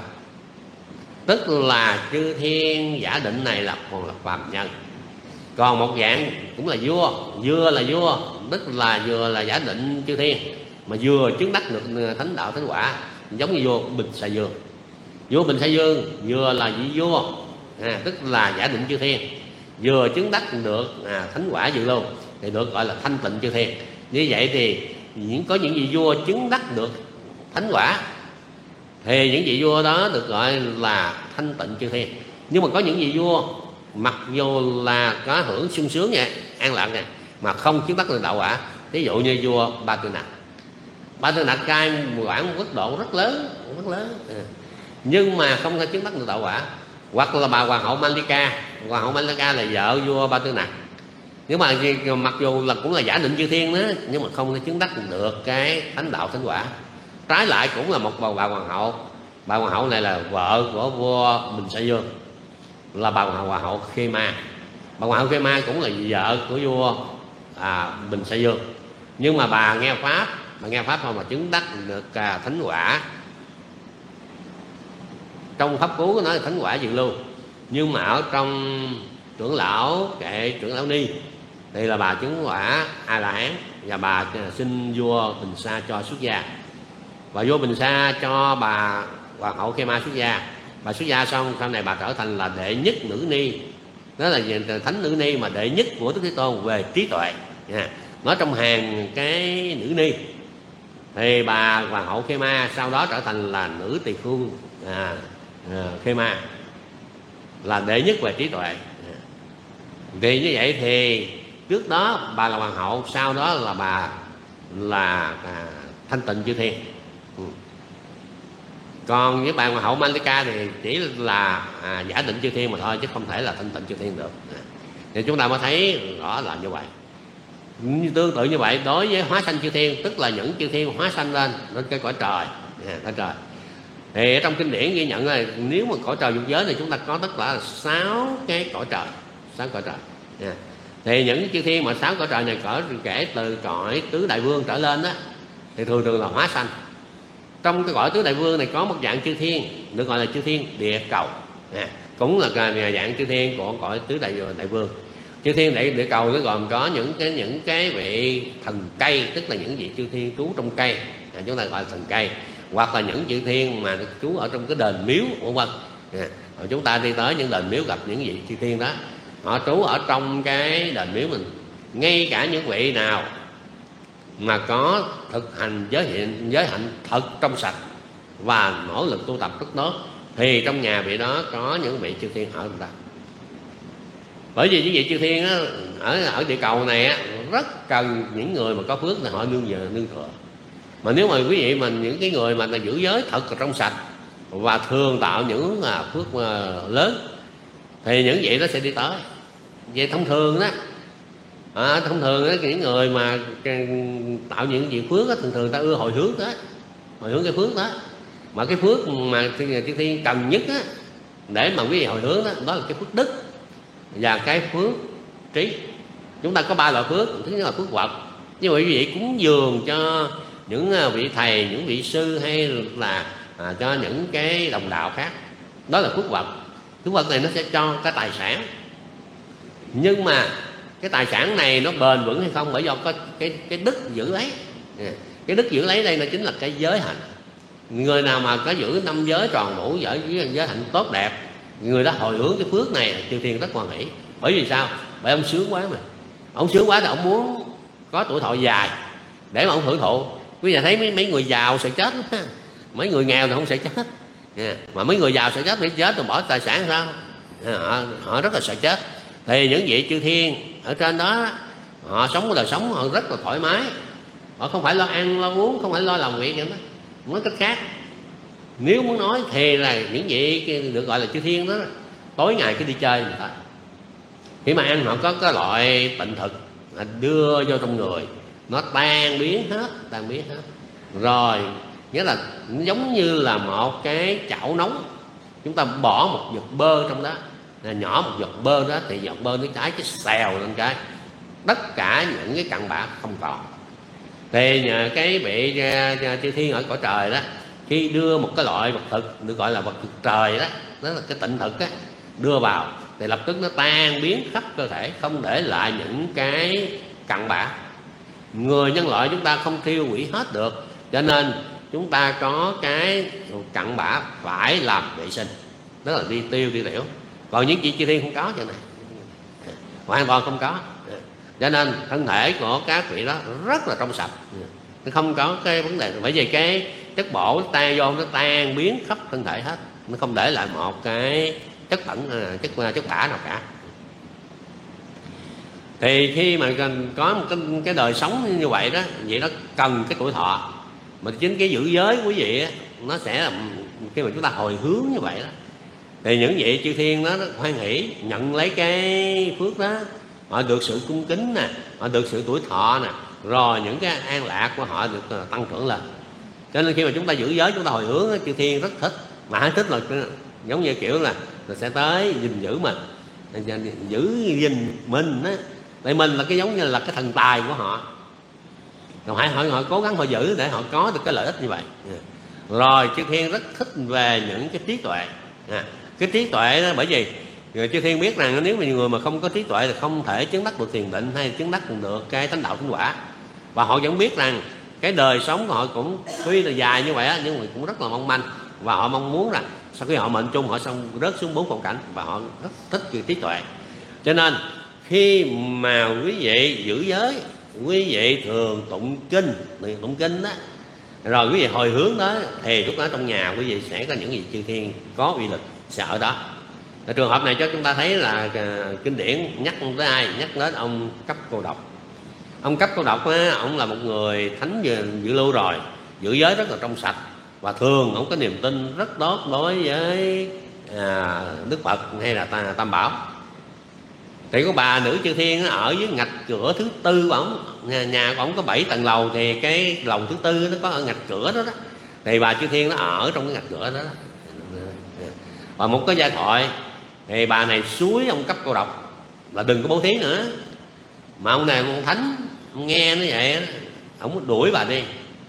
tức là chư thiên giả định này là còn là phàm nhân. Còn một dạng cũng là vua, vừa là vua, tức là vừa là giả định chư thiên mà vừa chứng đắc được thánh đạo thánh quả, giống như vua Bình Sa Dương. Vua Bình Sa Dương vừa là vị vua, à, tức là giả định chư thiên, vừa chứng đắc được à, thánh quả dự lưu, thì được gọi là thanh tịnh chư thiên. Như vậy thì những có những vị vua chứng đắc được thánh quả thì những vị vua đó được gọi là thanh tịnh chư thiên. Nhưng mà có những vị vua mặc dù là có hưởng sung sướng vậy, an lạc này, mà không chứng đắc được đạo quả. Ví dụ như vua Ba Tư Nặc. Ba Tư Nặc cai quản quốc độ rất lớn, rất lớn, à, nhưng mà không thể chứng đắc được đạo quả. Hoặc là bà hoàng hậu Malika. Hoàng hậu Malika là vợ vua Ba Tư Nặc, nhưng mà mặc dù là cũng là giả định chư thiên đó, nhưng mà không thể chứng đắc được cái thánh đạo thánh quả. Trái lại cũng là một bà, bà hoàng hậu. Bà hoàng hậu này là vợ của vua Bình Sa Dương, là bà hoàng hậu Khê Ma. Bà hoàng hậu Khê Ma cũng là vợ của vua à, Bình Sa Dương, nhưng mà bà nghe pháp, bà nghe pháp không mà chứng đắc được à, thánh quả. Trong pháp cú nói là thánh quả dự lưu, nhưng mà ở trong trưởng lão kệ trưởng lão ni thì là bà chứng quả A La Hán, và bà xin vua Bình Sa cho xuất gia, và vua Bình Sa cho bà hoàng hậu Khê Ma xuất gia. Bà xuất gia xong sau này bà trở thành là đệ nhất nữ ni, đó là thánh nữ ni mà đệ nhất của Đức Thế Tôn về trí tuệ. Nha. Nói trong hàng cái nữ ni thì bà hoàng hậu Khê Ma sau đó trở thành là nữ tỳ phu à, à, Khê Ma, là đệ nhất về trí tuệ. Vì như vậy thì trước đó bà là hoàng hậu, sau đó là bà là à, thanh tịnh chư thiên. Ừ. Còn với bàn hậu Malika thì chỉ là à, giả định chư thiên mà thôi, chứ không thể là thanh tịnh chư thiên được. Thì chúng ta mới thấy rõ là như vậy. Tương tự như vậy đối với hóa sanh chư thiên, tức là những chư thiên hóa sanh lên lên cái cõi trời, cõi trời. Thì trong kinh điển ghi nhận là nếu mà cõi trời dục giới thì chúng ta có tất cả là sáu cái cõi trời, sáu cõi trời. Thì những chư thiên mà sáu cõi trời này cỡ kể từ cõi tứ đại vương trở lên đó, thì thường thường là hóa sanh. Trong cái cõi tứ đại vương này có một dạng chư thiên được gọi là chư thiên địa cầu, à, cũng là dạng chư thiên của cõi tứ đại đại vương. Chư thiên địa, địa cầu nó gồm có những cái những cái vị thần cây, tức là những vị chư thiên trú trong cây, à, chúng ta gọi là thần cây, hoặc là những chư thiên mà trú ở trong cái đền miếu vân vân. À, chúng ta đi tới những đền miếu gặp những vị chư thiên đó, họ trú ở trong cái đền miếu mình. Ngay cả những vị nào mà có thực hành giới hiện giới hạnh thật trong sạch và nỗ lực tu tập rất tốt, thì trong nhà vị đó có những vị chư thiên ở chúng ta. Bởi vì những vị chư thiên á, ở ở địa cầu này á, rất cần những người mà có phước là họ nương nhờ nương tựa. Mà nếu mà quý vị mình những cái người mà giữ giới thật trong sạch và thường tạo những phước lớn, thì những vị đó sẽ đi tới. Vậy thông thường đó, à, thông thường đó, những người mà tạo những vị phước đó, thường thường ta ưa hồi hướng đó, hồi hướng cái phước đó. Mà cái phước mà chư thiên cần nhất á, để mà quý vị hồi hướng đó, đó là cái phước đức và cái phước trí. Chúng ta có ba loại phước. Thứ nhất là phước vật, như vậy quý vị cúng dường cho những vị thầy, những vị sư, hay là à, cho những cái đồng đạo khác, đó là phước vật. Phước vật này nó sẽ cho cái tài sản, nhưng mà cái tài sản này nó bền vững hay không bởi do có cái cái đức giữ lấy. Cái đức giữ lấy đây nó chính là cái giới hạnh. Người nào mà có giữ năm giới tròn đủ, giới giới hạnh tốt đẹp, người đó hồi hướng cái phước này chư thiên rất hoan hỷ. Bởi vì sao? Bởi ông sướng quá mà. Ông sướng quá thì ông muốn có tuổi thọ dài để mà ông hưởng thụ. Quý vị thấy mấy, mấy người giàu sợ chết lắm, mấy người nghèo thì không sợ chết, yeah. Mà mấy người giàu sợ chết thì chết rồi bỏ tài sản sao, yeah. họ, họ rất là sợ chết. Thì những vị chư thiên ở trên đó, họ sống cái đời sống họ rất là thoải mái, họ không phải lo ăn lo uống, không phải lo làm việc vậy đó. Nói cách khác, nếu muốn nói thì là những vị được gọi là chư thiên đó, tối ngày cứ đi chơi người ta. Khi mà ăn họ có cái loại tịnh thực đưa vô trong người, nó tan biến hết, tan biến hết. Rồi nghĩa là giống như là một cái chảo nóng, chúng ta bỏ một giọt bơ trong đó, nhỏ một giọt bơ đó, thì giọt bơ nó cháy cái xèo lên cái, tất cả những cái cặn bã không còn. Thì nhờ cái vị chư thiên ở cõi trời đó, khi đưa một cái loại vật thực được gọi là vật thực trời đó, đó là cái tịnh thực á, đưa vào thì lập tức nó tan biến khắp cơ thể, không để lại những cái cặn bã. Người nhân loại chúng ta không thiêu hủy hết được, cho nên chúng ta có cái cặn bã phải làm vệ sinh, đó là đi tiêu đi tiểu. Còn những chị chư thiên không có chuyện này, hoàn toàn không có. Cho nên thân thể của các vị đó rất là trong sạch, nó không có cái vấn đề. Bởi vì cái chất bổ nó tan vô, nó tan biến khắp thân thể hết, nó không để lại một cái chất bẩn, chất chất bã nào cả. Thì khi mà có một cái, cái đời sống như vậy đó, vậy đó cần cái tuổi thọ. Mà chính cái giữ giới của quý vị á, nó sẽ là khi mà chúng ta hồi hướng như vậy đó, thì những vị chư thiên đó nó hoan hỷ nhận lấy cái phước đó, họ được sự cung kính nè, họ được sự tuổi thọ nè, rồi những cái an lạc của họ được tăng trưởng lên. Cho nên khi mà chúng ta giữ giới, chúng ta hồi hướng, chư thiên rất thích. Mà hắn thích là giống như kiểu là, là sẽ tới gìn giữ mình, giữ gìn mình á. Tại mình là cái giống như là cái thần tài của họ, rồi họ, họ, họ cố gắng họ giữ để họ có được cái lợi ích như vậy. Rồi chư thiên rất thích về những cái trí tuệ. À, cái trí tuệ đó, bởi vì người chư thiên biết rằng nếu mà người mà không có trí tuệ thì không thể chứng đắc được thiền định hay chứng đắc được cái thánh đạo thánh quả. Và họ vẫn biết rằng cái đời sống của họ cũng tuy là dài như vậy á, nhưng mà cũng rất là mong manh. Và họ mong muốn rằng sau khi họ mệnh chung, họ xong rớt xuống bốn phong cảnh, và họ rất thích cái trí tuệ. Cho nên khi mà quý vị giữ giới, quý vị thường tụng kinh, tụng kinh đó, rồi quý vị hồi hướng đó, thì lúc đó trong nhà quý vị sẽ có những vị chư thiên có uy lực sẽ ở đó. Ở trường hợp này cho chúng ta thấy là uh, kinh điển nhắc tới ai? Nhắc đến ông Cấp Cô Độc. Ông Cấp Cô Độc á, ông là một người thánh giữ lưu rồi, giữ giới rất là trong sạch, và thường ông có niềm tin rất tốt đối với à, Đức Phật hay là Tam Bảo. Thì có bà nữ chư thiên ở dưới ngạch cửa thứ tư của ổng, nhà, nhà của ổng có bảy tầng lầu, thì cái lầu thứ tư nó có ở ngạch cửa đó, đó. Thì bà chư thiên nó ở trong cái ngạch cửa đó, đó. Và một cái giai thoại thì bà này suối ông Cấp Cô Độc là đừng có bố thí nữa, mà ông này ông thánh ông nghe nó vậy đó, ông đuổi bà đi.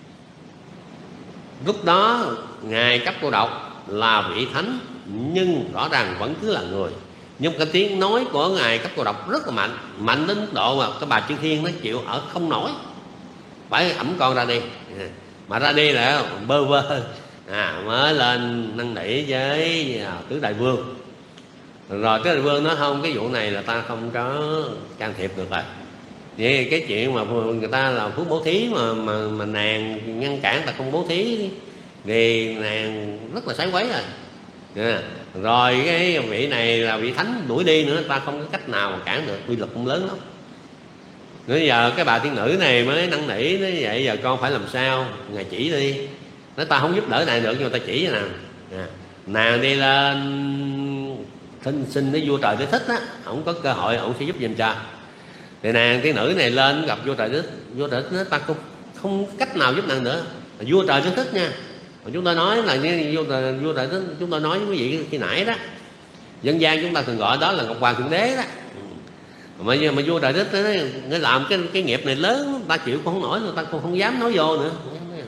Lúc đó ngài Cấp Cô Độc là vị thánh nhưng rõ ràng vẫn cứ là người, nhưng cái tiếng nói của ngài Cấp Cô Độc rất là mạnh, mạnh đến mức độ mà cái bà chư thiên nó chịu ở không nổi, phải ẩm con ra đi. Mà ra đi là bơ vơ à, mới lên năn nỉ với tứ đại vương. Rồi tứ đại vương nói không, cái vụ này là ta không có can thiệp được rồi. Vậy cái chuyện mà người ta làm phước bố thí mà mà, mà nàng ngăn cản ta không bố thí thì nàng rất là sái quấy rồi. À, rồi cái vị này là vị thánh đuổi đi nữa, ta không có cách nào mà cản được, quy lực cũng lớn lắm. Bây giờ cái bà tiên nữ này mới năn nỉ nói vậy giờ con phải làm sao, ngài chỉ đi. Nói ta không giúp đỡ nàng được nhưng mà ta chỉ cho nàng. À, nàng đi lên xin, xin với vua trời Đế Thích á, ổng có cơ hội ổng sẽ giúp giùm cho. Thì nàng tiên nữ này lên gặp vua trời Đế Thích, vua trời Đế Thích ta không không cách nào giúp nàng nữa. Vua trời Đế Thích nha. Mà chúng tôi nói là như vua trời, vua trời Đế Thích, chúng tôi nói với quý vị khi nãy đó, dân gian chúng ta thường gọi đó là Ngọc Hoàng Thượng Đế đó. Mà, mà vua trời Đế Thích nó làm cái cái nghiệp này lớn, ta chịu cũng không nổi, người ta cũng không dám nói vô nữa.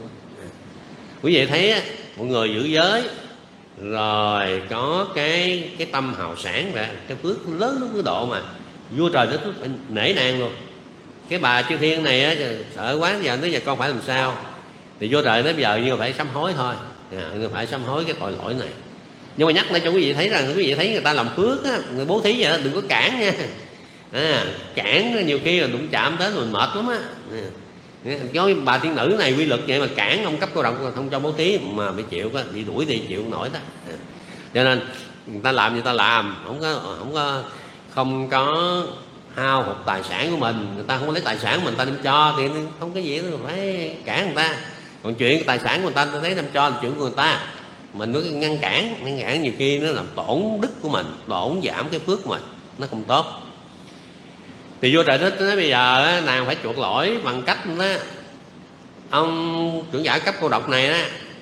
Quý vị thấy mọi người giữ giới rồi có cái cái tâm hào sản vậy, cái phước lớn đến cái độ mà vua trời Đế Thích phải nể nàng luôn. Cái bà chư thiên này á, sợ quá giờ nói giờ con phải làm sao, thì vua trời nói bây giờ như phải sám hối thôi, à, phải sám hối cái tội lỗi này. Nhưng mà nhắc lại cho quý vị thấy rằng quý vị thấy người ta làm phước á, người bố thí vậy đó, đừng có cản nha. À, cản nhiều khi là đụng chạm tới mình mệt lắm á. Có bà tiên nữ này quy lực vậy mà cản ông Cấp Cô Độc không cho bố thí mà bị chịu có bị đuổi đi chịu không nổi đó. À, cho nên người ta làm như ta làm, không có không có không có hao hụt tài sản của mình, người ta không có lấy tài sản mình ta đem cho thì không có gì đâu phải cản người ta. Còn chuyện tài sản của người ta ta thấy đem cho là chuyện của người ta, mình cứ ngăn cản ngăn cản nhiều khi nó làm tổn đức của mình, tổn giảm cái phước của mình, nó không tốt. Thì vua trời Thích nói bây giờ nàng phải chuộc lỗi bằng cách đó, ông trưởng giả Cấp Cô Độc này đó,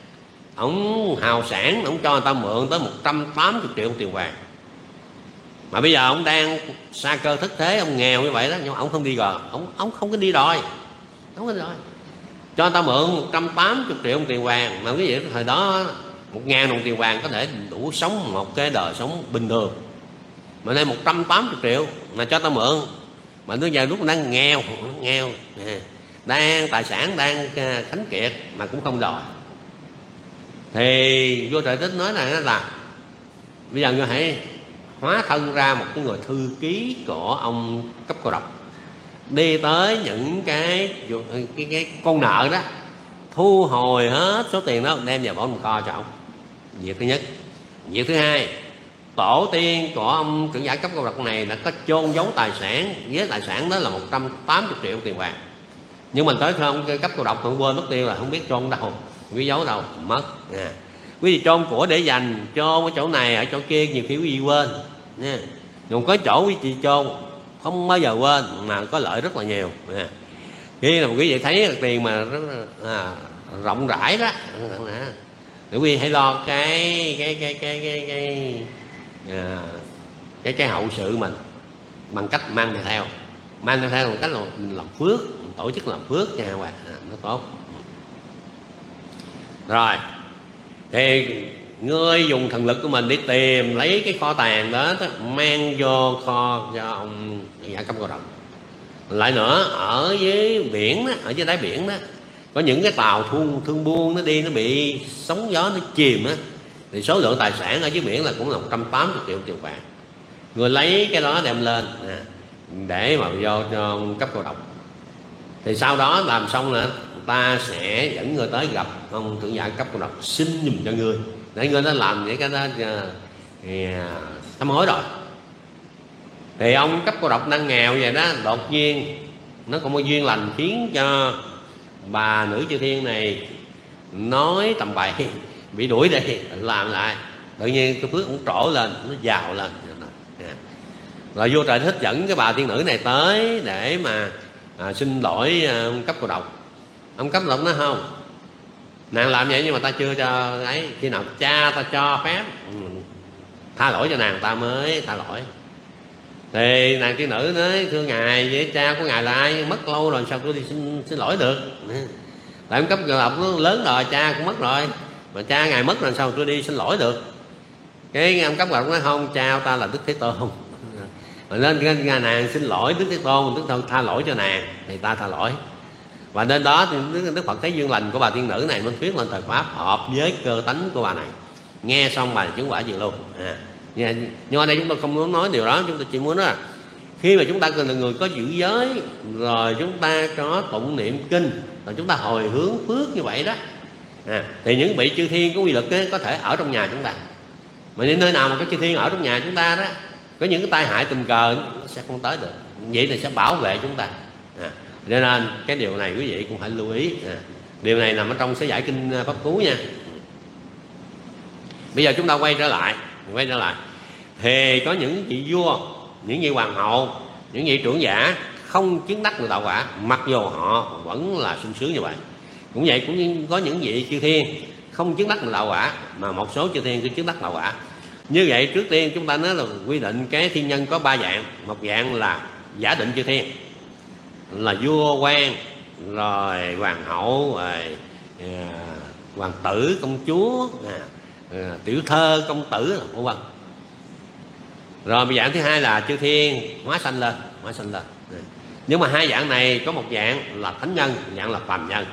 ông hào sản, ông cho người ta mượn tới một trăm tám mươi triệu tiền vàng. Mà bây giờ ông đang sa cơ thất thế, ông nghèo như vậy đó, nhưng mà ông không đi rồi, ông ông không có đi đòi, không có đi đòi. Cho người ta mượn một trăm tám mươi triệu tiền vàng, mà quý vị thời đó một ngàn đồng tiền vàng có thể đủ sống một cái đời sống bình thường. Mà nay một trăm tám mươi triệu mà cho ta mượn, mà bây giờ lúc đang nghèo, nghèo, đang tài sản đang khánh kiệt mà cũng không đòi. Thì vua trời Thích nói là là bây giờ ngươi hãy hóa thân ra một cái người thư ký của ông Cấp Cô Độc, đi tới những cái cái, cái, cái con nợ đó, thu hồi hết số tiền đó đem vào bỏ một kho cho ông. Việc thứ nhất. Việc thứ hai, tổ tiên của ông trưởng giả Cấp Cô Độc này đã có chôn giấu tài sản, với tài sản đó là một trăm tám mươi triệu tiền vàng. Nhưng mình tới không Cấp Cô Độc không quên mất tiêu, là không biết chôn đâu, không biết giấu đâu, mất. À, quý vị chôn của để dành, chôn ở chỗ này ở chỗ kia nhiều khi quý vị quên nha. Nhưng có chỗ quý vị chôn không bao giờ quên mà có lợi rất là nhiều. À, khi là quý vị thấy tiền mà rất à, rộng rãi đó, để quý vị hãy lo cái cái cái cái cái cái à, cái cái hậu sự mình bằng cách mang theo theo mang theo theo bằng cách là mình làm phước, mình tổ chức làm phước nha các bạn, à, nó tốt. Rồi thì ngươi dùng thần lực của mình đi tìm lấy cái kho tàng đó, mang vô kho cho ông giả Cấp Cô Độc. Lại nữa ở dưới biển đó, ở dưới đáy biển đó có những cái tàu thương, thương buôn nó đi nó bị sóng gió nó chìm á, thì số lượng tài sản ở dưới biển là cũng là một trăm tám mươi triệu tiền vàng. Người lấy cái đó đem lên à, để mà vô cho ông Cấp Cô Độc. Thì sau đó làm xong nữa ta sẽ dẫn người tới gặp ông trưởng giả Cấp Cô Độc xin giùm cho người, để người đó làm những cái đó thì sám hối rồi. Thì ông Cấp Cô Độc đang nghèo vậy đó, đột nhiên nó có một duyên lành khiến cho bà nữ chư thiên này nói tầm bậy, bị đuổi đi, làm lại, tự nhiên cái phước cũng trổ lên, nó giàu lên. Rồi vua Trời Thích dẫn cái bà tiên nữ này tới để mà à, xin lỗi à, ông cấp cô độc. Ông cấp cô độc nói không, nàng làm vậy nhưng mà ta chưa cho ấy, khi nào cha ta cho phép tha lỗi cho nàng ta mới tha lỗi. Thì nàng tiên nữ nói thưa ngài, với cha của ngài là ai, mất lâu rồi sao tôi đi xin, xin lỗi được. Tại ông cấp cô độc nó lớn rồi, cha cũng mất rồi, mà cha ngài mất rồi sao tôi đi xin lỗi được. Cái ông cấp cô độc nói không, cha ta là Đức Thế Tôn, nên cái nàng xin lỗi Đức Thế Tôn, Đức Thế Tôn tha lỗi cho nàng thì ta tha lỗi. Và nên đó thì Đức Phật thấy duyên lành của bà tiên nữ này mới thuyết lên thời pháp hợp với cơ tánh của bà này. Nghe xong bà chứng quả gì luôn. À, nhưng ở đây chúng ta không muốn nói điều đó, chúng ta chỉ muốn nói là khi mà chúng ta cần là người có giữ giới, rồi chúng ta có tụng niệm kinh, rồi chúng ta hồi hướng phước như vậy đó, à, thì những vị chư thiên có quy lực ấy, có thể ở trong nhà chúng ta. Mà đến nơi nào mà có chư thiên ở trong nhà chúng ta đó, có những cái tai hại tình cờ nó sẽ không tới được, vậy thì sẽ bảo vệ chúng ta. À, cho nên cái điều này quý vị cũng phải lưu ý. À, điều này nằm ở trong Sớ Giải Kinh Pháp Cú nha. Bây giờ chúng ta quay trở lại, quay trở lại thì có những vị vua, những vị hoàng hậu, những vị trưởng giả không chứng đắc được đạo quả, mặc dù họ vẫn là sung sướng như vậy. Cũng vậy, cũng có những vị chư thiên không chứng đắc được đạo quả, mà một số chư thiên cứ chứng đắc đạo quả. Như vậy trước tiên chúng ta nói là quy định cái thiên nhân có ba dạng. Một dạng là giả định chư thiên, là vua quan, rồi hoàng hậu, rồi à, hoàng tử, công chúa, à, à, tiểu thơ, công tử, vân vân. Rồi dạng thứ hai là chư thiên hóa sanh lên, hóa sanh lên. Nhưng mà hai dạng này có một dạng là thánh nhân, một dạng là phàm nhân.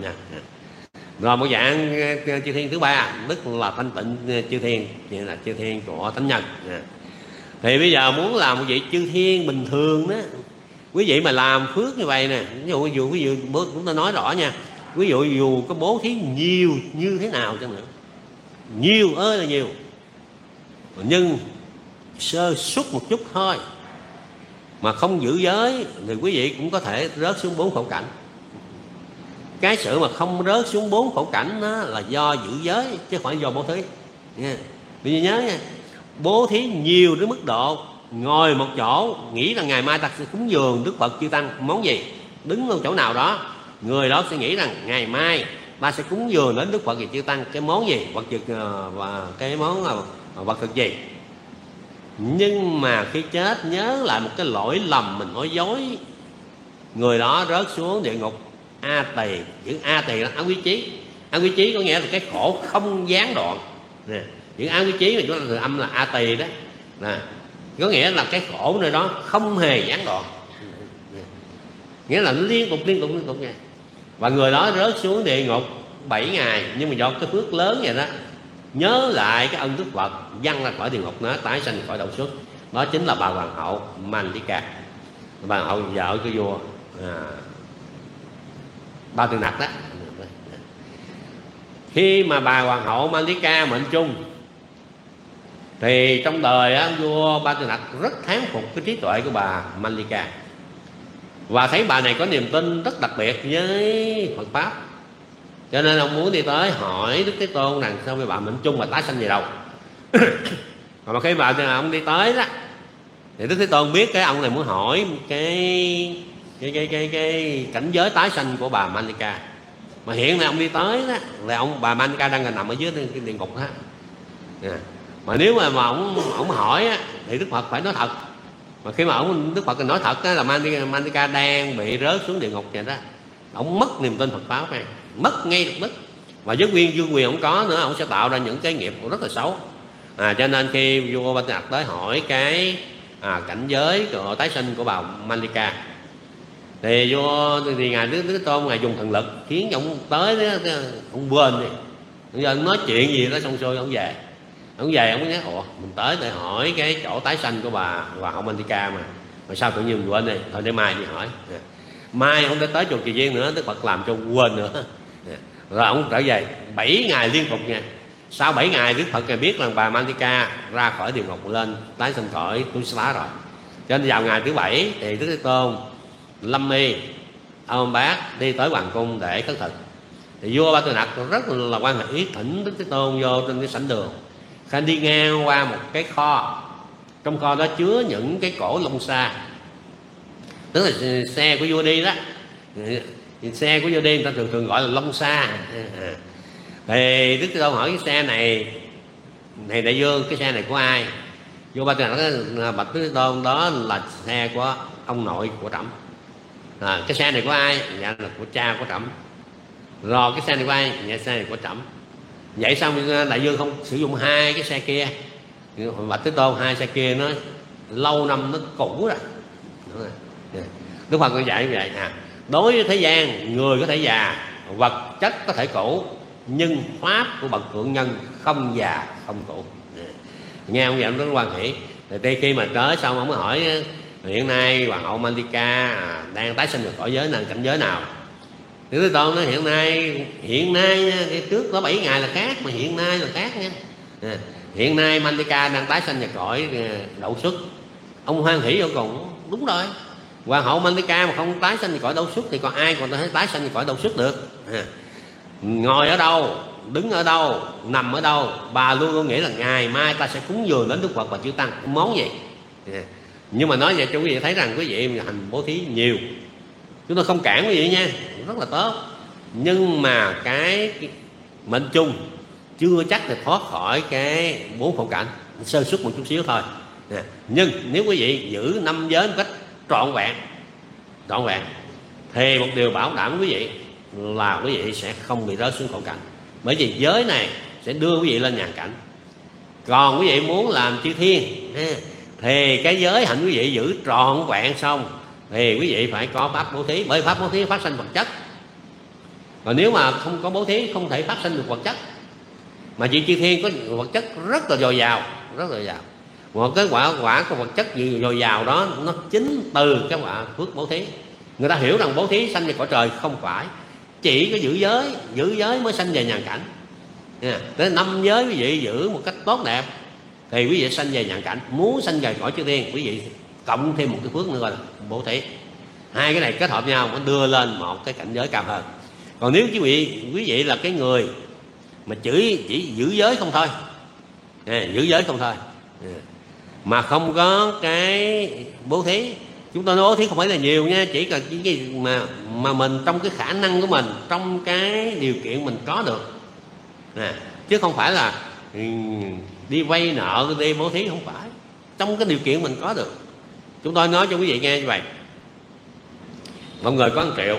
Rồi một dạng chư thiên thứ ba tức là thanh tịnh chư thiên, như là chư thiên của thánh nhân. Thì bây giờ muốn làm một vị chư thiên bình thường đó, quý vị mà làm phước như vậy nè, ví dụ ví dụ ví dụ chúng ta nói rõ nha, ví dụ dù có bố thí nhiều như thế nào chăng nữa, nhiều ơi là nhiều, nhưng sơ suất một chút thôi mà không giữ giới thì quý vị cũng có thể rớt xuống bốn khổ cảnh. Cái sự mà không rớt xuống bốn khổ cảnh đó là do giữ giới chứ không phải do bố thí nha. Bây giờ nhớ nha, bố thí nhiều đến mức độ ngồi một chỗ nghĩ là ngày mai ta sẽ cúng dường Đức Phật Chư Tăng món gì, đứng ở chỗ nào đó người đó sẽ nghĩ rằng ngày mai ta sẽ cúng dường đến Đức Phật Chư Tăng cái món gì, vật thực và cái món là vật thực gì. Nhưng mà khi chết nhớ lại một cái lỗi lầm mình nói dối, người đó rớt xuống địa ngục A Tỳ. Chữ A Tỳ là áo quý chí. Áo quý chí có nghĩa là cái khổ không gián đoạn. Nè, chữ áo quý chí mà chúng ta từ âm là A Tỳ đó. Nè, có nghĩa là cái khổ nơi đó không hề gián đoạn. Nè, nghĩa là nó liên tục liên tục liên tục nha. Và người đó rớt xuống địa ngục bảy ngày, nhưng mà do cái phước lớn vậy đó, nhớ lại cái ân Đức Phật, văng ra khỏi địa ngục, nó tái sanh khỏi đầu xuất. Đó chính là bà hoàng hậu Mandika, bà hoàng hậu vợ của vua à, Ba Tư Nặc đó. Khi mà bà hoàng hậu Mandika mệnh chung thì trong đời á, vua Ba Tư Nặc rất thán phục cái trí tuệ của bà Mandika, và thấy bà này có niềm tin rất đặc biệt với Phật pháp, cho nên ông muốn đi tới hỏi Đức Thế Tôn rằng sao với bà mệnh chung mà tái sanh gì đâu. Mà khi bà ông đi tới đó thì Đức Thế Tôn biết cái ông này muốn hỏi cái cái cái cái, cái cảnh giới tái sanh của bà Mandika. Mà hiện nay ông đi tới đó là ông bà Mandika đang nằm ở dưới cái địa ngục đó. À, mà nếu mà mà ông ông hỏi á, thì Đức Phật phải nói thật. Mà khi mà ông Đức Phật nói thật á, là Mandika, Mandika đang bị rớt xuống địa ngục vậy đó, ông mất niềm tin Phật pháp này, mất ngay lập tức. Và với nguyên dương quyền ông có nữa, ông sẽ tạo ra những cái nghiệp rất là xấu. À, cho nên khi vua Ba Tư Nặc tới hỏi cái à, cảnh giới của tái sinh của bà Mandika, thì vua thì ngài Đức Thế Tôn ngài dùng thần lực khiến cho ông tới đó, ông quên đi. Bây giờ ông nói chuyện gì đó xong xuôi ông về. Ông về ông mới nhớ ủa mình tới để hỏi cái chỗ tái sanh của bà bà hậu Mandika mà mà sao tự nhiên mình quên đi, thôi để mai đi hỏi. À, mai ông đã tới chùa Kỳ Viên nữa, Đức Phật làm cho quên nữa. À, rồi ông trở về bảy ngày liên tục nha. Sau bảy ngày Đức Phật ngài biết rằng bà Mandika ra khỏi địa ngục lên tái sinh khỏi túi xá rồi. Cho nên vào ngày thứ bảy thì Đức Thế Tôn lâm y ôm bát đi tới hoàng cung để khất thực. thì vua Ba Tư Nặc rất là quan hệ thỉnh Đức Thế Tôn vô trên cái sảnh đường. Khanh đi ngang qua một cái kho, trong kho đó chứa những cái cổ long xa, tức là xe của vua đi đó, xe của vua đi người ta thường thường gọi là long xa. Thì Đức Thế Tôn hỏi cái xe này này đại vương, cái xe này của ai? Vua Ba Tư Nặc nói bạch Đức Thế Tôn, đó là xe của ông nội của trẫm. À, cái xe này của ai? Dạ là của cha của trẫm. Rồi cái xe này của ai? Dạ xe này của trẫm. Vậy sao đại vương không sử dụng hai cái xe kia? Bạch Thế Tôn, hai xe kia nó lâu năm, nó cũ rồi. Đúng rồi. Đức Phật cũng dạy như vậy. À, đối với thế gian, người có thể già, vật chất có thể cũ, nhưng pháp của bậc thượng nhân không già không cũ. Nghe ông vậy ông rất quan hỷ. Thì khi mà tới xong ông mới hỏi hiện nay hoàng hậu Mandika đang tái sinh được cõi giới nào, cảnh giới nào? Thì Thế Tôn nói hiện nay hiện nay trước có bảy ngày là khác, mà hiện nay là khác nha. À, hiện nay Mandika đang tái sinh vào cõi đậu xuất. Ông hoan hỷ vô cùng. Đúng rồi, hoàng hậu Mandika mà không tái sinh vào cõi đậu xuất thì còn ai còn thể tái sinh vào cõi đậu xuất được? À, ngồi ở đâu, đứng ở đâu, nằm ở đâu, bà luôn luôn nghĩ là ngày mai ta sẽ cúng dường đến Đức Phật và chư Tăng món gì. À, nhưng mà nói vậy cho quý vị thấy rằng quý vị hành bố thí nhiều, chúng tôi không cản quý vị nha, rất là tốt. Nhưng mà cái mệnh chung chưa chắc là thoát khỏi cái bốn khổ cảnh, sơ xuất một chút xíu thôi. À, nhưng nếu quý vị giữ năm giới một cách trọn vẹn trọn vẹn thì một điều bảo đảm quý vị là quý vị sẽ không bị rớt xuống khổ cảnh. Bởi vì giới này sẽ đưa quý vị lên nhàn cảnh. Còn quý vị muốn làm chư thiên thì cái giới hạnh quý vị giữ trọn vẹn xong thì quý vị phải có pháp bố thí. Bởi pháp bố thí phát sinh vật chất. Còn nếu mà không có bố thí không thể phát sinh được vật chất. Mà chị chư thiên có vật chất rất là dồi dào, rất là dồi dào. Một cái quả quả của vật chất gì dồi dào đó nó chính từ cái quả phước bố thí. Người ta hiểu rằng bố thí sanh về cõi trời, không phải. Chỉ có giữ giới, giữ giới mới sanh về nhàn cảnh. Tới năm giới quý vị giữ một cách tốt đẹp thì quý vị sanh về nhàn cảnh. Muốn sanh về cõi chư thiên quý vị cộng thêm một cái phước nữa gọi là bố thí. Hai cái này kết hợp nhau nó đưa lên một cái cảnh giới cao hơn. Còn nếu quý vị quý vị là cái người mà chỉ chỉ giữ giới không thôi, à, giữ giới không thôi, à, mà không có cái bố thí. Chúng tôi nói bố thí không phải là nhiều nha, chỉ cần cái gì mà mà mình trong cái khả năng của mình, trong cái điều kiện mình có được, à, chứ không phải là đi vay nợ đi bố thí, không phải. Trong cái điều kiện mình có được. Chúng tôi nói cho quý vị nghe như vậy. Một người có một triệu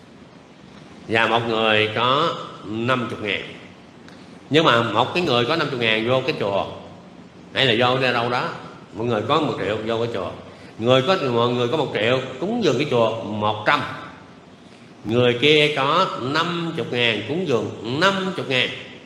và một người có năm mươi ngàn. Nhưng mà một cái người có năm mươi ngàn vô cái chùa hay là vô ra đâu đó, một người có một triệu vô cái chùa. Người có mọi người có một triệu cúng dường cái chùa một trăm. Người kia có năm mươi ngàn cúng dường năm mươi ngàn.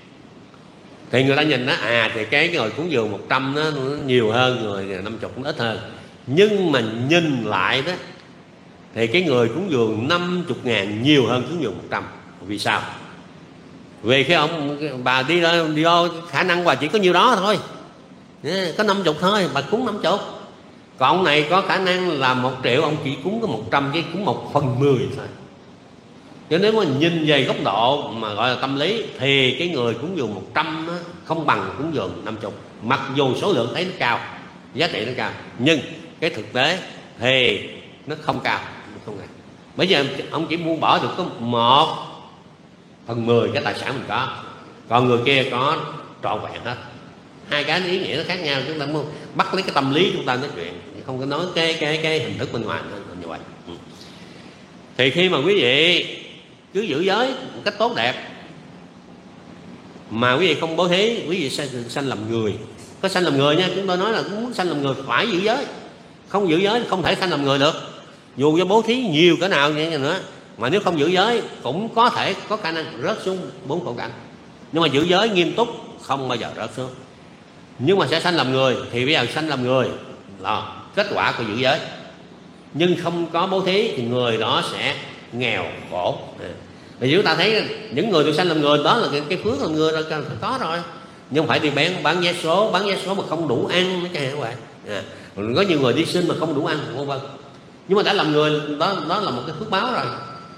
Thì người ta nhìn đó, à thì cái người cúng dường một trăm nó, nó nhiều hơn, người năm mươi nó ít hơn. Nhưng mà nhìn lại đó thì cái người cúng dường năm mươi ngàn nhiều hơn cúng dường một trăm. Vì sao? Vì cái ông bà đi đó, đi vô khả năng bà chỉ có nhiêu đó thôi, có năm mươi thôi, bà cúng năm mươi. Còn ông này có khả năng là một triệu, ông chỉ cúng có một trăm, chứ cúng một phần mười thôi. Cho nếu mà nhìn về góc độ mà gọi là tâm lý thì cái người cúng dường một trăm không bằng cúng dường năm mươi. Mặc dù số lượng thấy nó cao, giá trị nó cao, nhưng cái thực tế thì nó không cao, không cao. Bây giờ ông chỉ buông bỏ được có một phần mười cái tài sản mình có, còn người kia có trọn vẹn hết. Hai cái ý nghĩa nó khác nhau. Chúng ta muốn bắt lấy cái tâm lý chúng ta nói chuyện, không có nói cái cái cái hình thức bên ngoài như vậy. Thì khi mà quý vị cứ giữ giới một cách tốt đẹp mà quý vị không bố thí, quý vị sẽ sanh làm người. Có sanh làm người nha, chúng tôi nói là muốn sanh làm người phải giữ giới. Không giữ giới không thể sanh làm người được. Dù cho bố thí nhiều cỡ nào như nữa, mà nếu không giữ giới cũng có thể có khả năng rớt xuống bốn khổ cảnh. Nhưng mà giữ giới nghiêm túc không bao giờ rớt xuống. Nhưng mà sẽ sanh làm người thì bây giờ sanh làm người là kết quả của giữ giới. Nhưng không có bố thí thì người đó sẽ nghèo khổ. Vì chúng ta thấy những người được sanh làm người đó là cái, cái phước làm người đó phải có rồi. Nhưng không phải đi bán bán vé số, bán vé số mà không đủ ăn mấy cái vậy. À, có nhiều người đi sinh mà không đủ ăn, vân vân. Nhưng mà đã làm người đó đó là một cái phước báo rồi.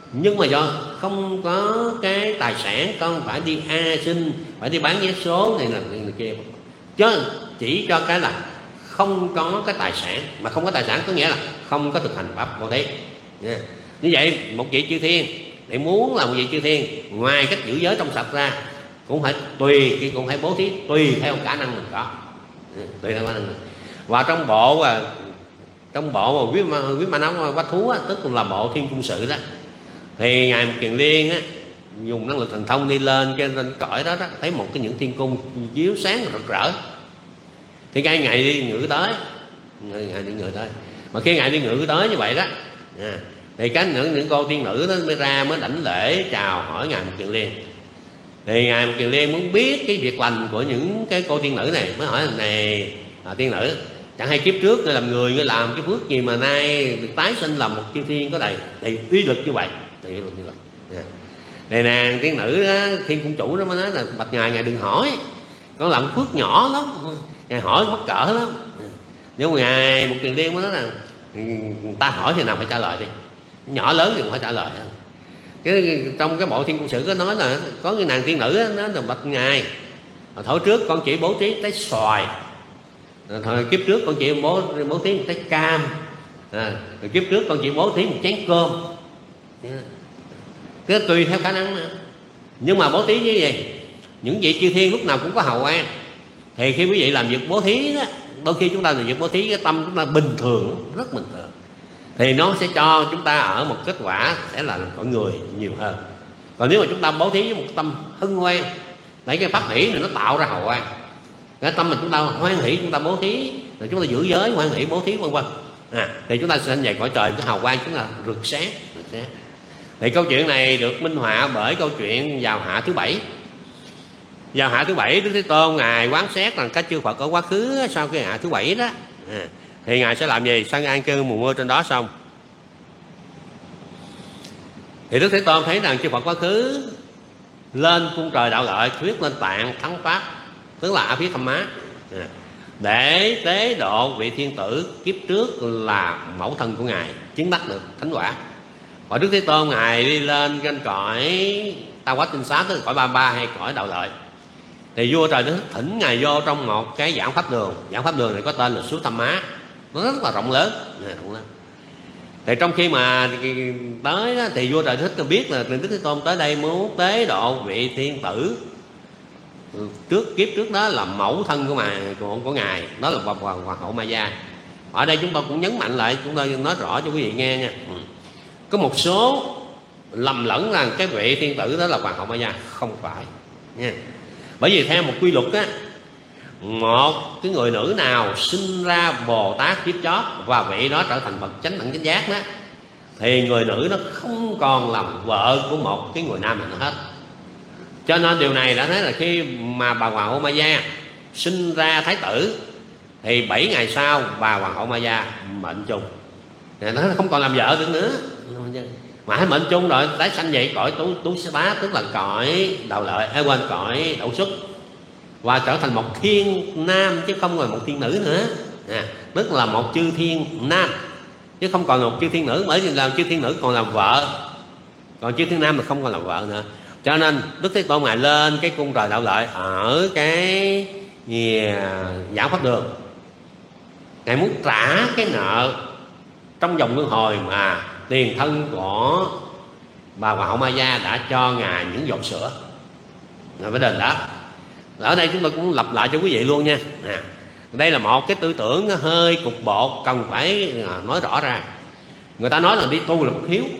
nhưng mà do không có cái tài sản, con phải đi a xin, phải đi bán vé số này là này kia, chứ chỉ cho cái là không có cái tài sản. Mà không có tài sản có nghĩa là không có thực hành pháp bố thí. Yeah. Như vậy một vị chư thiên để muốn là một vị chư thiên, ngoài cách giữ giới trong sạch ra cũng phải tùy khi cũng phải bố thí tùy theo khả năng mình có. Yeah. Tùy theo khả năng mình. Và trong bộ và trong bộ mà quý quý ma nói quá thú á, tức là bộ thiên cung sự đó, thì ngài Mục Kiền Liên á dùng năng lực thần thông đi lên trên trên cõi đó, đó thấy một cái những thiên cung chiếu sáng rực rỡ. Thì cái ngài đi ngự tới, ngài đi ngự tới, mà khi ngài đi ngự tới như vậy đó, à, thì cái những những cô tiên nữ đó mới ra mới đảnh lễ chào hỏi ngài Mục Kiền Liên. Thì ngài Mục Kiền Liên muốn biết cái việc lành của những cái cô tiên nữ này, mới hỏi là này à, tiên nữ, chẳng hay kiếp trước ngươi làm người, ngươi làm cái phước gì mà nay được tái sinh làm một chư thiên có đầy thì uy lực như vậy, thì uy lực như vậy. Yeah. Này nàng tiên nữ đó, thiên cung chủ đó mới nói là bạch ngài, ngài đừng hỏi, con làm phước nhỏ lắm, ngài hỏi mắc cỡ lắm. Nhưng mà ngài Mục Kiền Liên mới nói là người ta hỏi thì nào phải trả lời đi, nhỏ lớn thì cũng phải trả lời. Cái trong cái bộ thiên cung sử có nói là có cái nàng tiên nữ đó, nói là bạch ngài, thổi trước con chỉ bố trí trái xoài, thời kiếp trước con chỉ bố bố thí một trái cam, à, rồi kiếp trước con chỉ bố thí một chén cơm. Cứ tùy theo khả năng nữa. Nhưng mà bố thí như vậy, những vị chư thiên lúc nào cũng có hào quang. Thì khi quý vị làm việc bố thí đó, đôi khi chúng ta làm việc bố thí cái tâm chúng ta bình thường, rất bình thường, thì nó sẽ cho chúng ta ở một kết quả sẽ là con người nhiều hơn. Còn nếu mà chúng ta bố thí với một tâm hân hoan, lấy cái pháp hỷ này nó tạo ra hào quang, cái tâm mình chúng ta hoan hỷ, chúng ta bố thí, rồi chúng ta giữ giới hoan hỷ bố thí vân vân, à, thì chúng ta sẽ về cõi trời, cái hào quang chúng ta rực sáng, rực sáng. Thì câu chuyện này được minh họa bởi câu chuyện vào hạ thứ bảy. Vào hạ thứ bảy, Đức Thế Tôn ngài quán xét rằng các chư Phật ở quá khứ sau cái hạ thứ bảy đó, à, thì ngài sẽ làm gì? Sân an cư mùa mưa trên đó xong, thì Đức Thế Tôn thấy rằng chư Phật quá khứ lên cung trời đạo lợi thuyết lên tạng thắng pháp, tức là A Phiết Thâm Má, à, để tế độ vị thiên tử kiếp trước là mẫu thân của ngài chứng đắc được thánh quả. Và Đức Thế Tôn ngài đi lên trên cõi Ta Quá Tinh Xá, tức là cõi Ba Ba hay cõi đạo lợi, thì vua trời Đức thỉnh ngài vô trong một cái giảng pháp đường. Giảng pháp đường này có tên là Suốt Thâm Má, nó rất là rộng lớn, rộng lớn. Thì trong khi mà tới đó, thì vua trời thích biết là Đức Thế Tôn tới đây muốn tế độ vị thiên tử trước kiếp trước đó là mẫu thân của mà của, của ngài, đó là hoàng, hoàng, hoàng hậu Maya. Ở đây chúng tôi cũng nhấn mạnh lại, chúng tôi nói rõ cho quý vị nghe nha. Ừ. Có một số lầm lẫn rằng cái vị thiên tử đó là hoàng hậu Maya, không phải nha. Bởi vì theo một quy luật á, một cái người nữ nào sinh ra Bồ Tát kiếp chót và vị đó trở thành bậc chánh đẳng chánh giác đó, thì người nữ đó không còn làm vợ của một cái người nam nào hết. Cho nên điều này đã thấy là khi mà bà hoàng hậu Maya sinh ra thái tử, thì bảy ngày sau bà hoàng hậu Maya mệnh chung, nó không còn làm vợ được nữa, mà hãy mệnh chung rồi tái sanh vậy cõi tú tú xá, tức là cõi đạo lợi, hay quên cõi đậu xuất, và trở thành một thiên nam chứ không còn một thiên nữ nữa, à, tức là một chư thiên nam chứ không còn một chư thiên nữ. Bởi vì làm chư thiên nữ còn làm vợ, còn chư thiên nam là không còn làm vợ nữa. Cho nên Đức Thế Tôn ngài lên cái cung trời đạo lợi ở cái gì, giảng pháp đường, ngài muốn trả cái nợ trong vòng luân hồi mà tiền thân của bà hoàng hậu Maya đã cho ngài những giọt sữa, ngài phải đền đó. Ở đây chúng tôi cũng lặp lại cho quý vị luôn nha. À, đây là một cái tư tưởng hơi cục bộ, cần phải nói rõ ra. Người ta nói là đi tu là bất hiếu.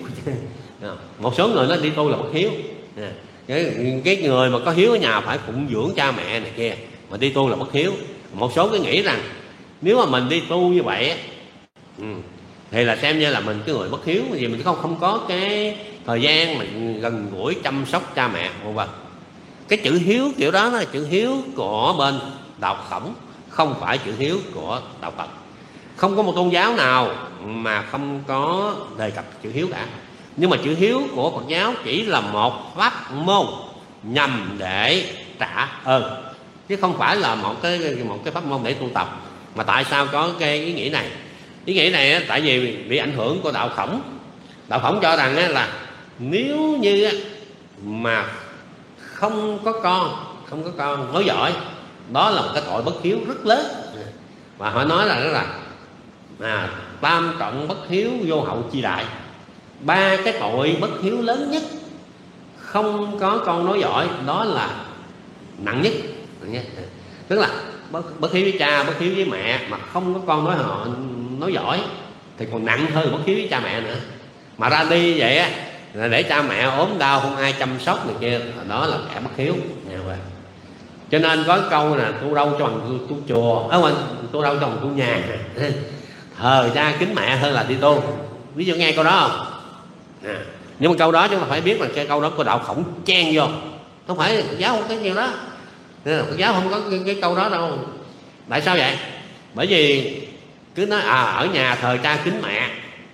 Một số người nói đi tu là bất hiếu. À, cái, cái người mà có hiếu ở nhà phải phụng dưỡng cha mẹ này kia, mà đi tu là bất hiếu. Một số cái nghĩ rằng nếu mà mình đi tu như vậy ừ, thì là xem như là mình cái người bất hiếu, vì mình không không có cái thời gian mình gần gũi chăm sóc cha mẹ vân vân. Cái chữ hiếu kiểu đó là chữ hiếu của bên đạo Khổng, không phải chữ hiếu của đạo Phật. Không có một tôn giáo nào mà không có đề cập chữ hiếu cả. Nhưng mà chữ hiếu của Phật giáo chỉ là một pháp môn nhằm để trả ơn, chứ không phải là một cái một cái pháp môn để tu tập. Mà tại sao có cái ý nghĩa này? Ý nghĩa này tại vì bị ảnh hưởng của đạo Khổng. Đạo Khổng cho rằng là nếu như mà không có con, không có con nói giỏi, đó là một cái tội bất hiếu rất lớn. Và họ nói là đó là à, tam trọng bất hiếu vô hậu chi đại. Ba cái tội bất hiếu lớn nhất, không có con nói giỏi, đó là nặng nhất, nặng nhất. Tức là bất, bất hiếu với cha, bất hiếu với mẹ mà không có con nói họ nói giỏi thì còn nặng hơn bất hiếu với cha mẹ nữa. Mà ra đi vậy á là để cha mẹ ốm đau không ai chăm sóc này kia, đó là kẻ bất hiếu. Cho nên có câu là tu đâu cho bằng tu chùa, à, tu đâu cho bằng tu nhà, thờ cha kính mẹ hơn là đi tu. Ví dụ nghe câu đó không? À, nhưng mà câu đó chúng ta phải biết là cái câu đó của đạo Khổng chen vô, không phải giáo không có nhiều đó. Giáo không có cái, cái câu đó đâu. Tại sao vậy? Bởi vì cứ nói à ở nhà thờ cha kính mẹ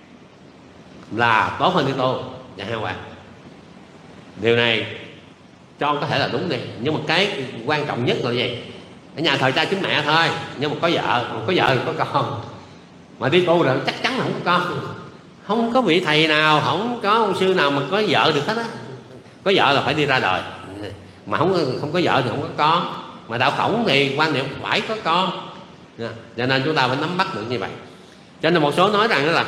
là tốt hơn đi tu, dạ không ạ? Điều này cho có thể là đúng đi, nhưng mà cái quan trọng nhất là gì? Ở nhà thờ cha kính mẹ thôi, nhưng mà có vợ, có vợ thì có con. Mà đi tu rồi chắc chắn là không có con. Không có vị thầy nào, không có ông sư nào mà có vợ được hết á. Có vợ là phải đi ra đời, mà không không có vợ thì không có con. Mà đạo Khổng thì quan niệm phải có con, cho nên chúng ta phải nắm bắt được như vậy. Cho nên một số nói rằng đó là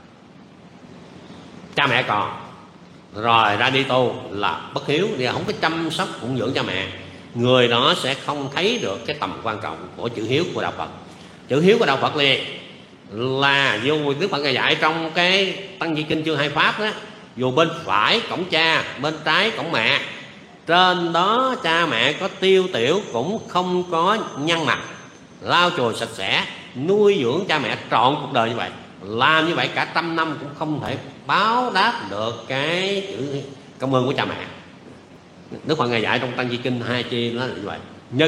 cha mẹ còn rồi ra đi tu là bất hiếu, thì không có chăm sóc phụng dưỡng cha mẹ, người đó sẽ không thấy được cái tầm quan trọng của chữ hiếu của đạo Phật. Chữ hiếu của đạo Phật là là dù Đức Phật dạy trong cái Tăng Di Kinh chương hai pháp đó, dù bên phải cổng cha, bên trái cổng mẹ, trên đó cha mẹ có tiêu tiểu cũng không có nhăn mặt, lau chùi sạch sẽ, nuôi dưỡng cha mẹ trọn cuộc đời như vậy. Làm như vậy cả trăm năm cũng không thể báo đáp được cái chữ công ơn của cha mẹ. Đức Phật Ngài dạy trong Tăng Di Kinh hai chi nó là như vậy. Nhưng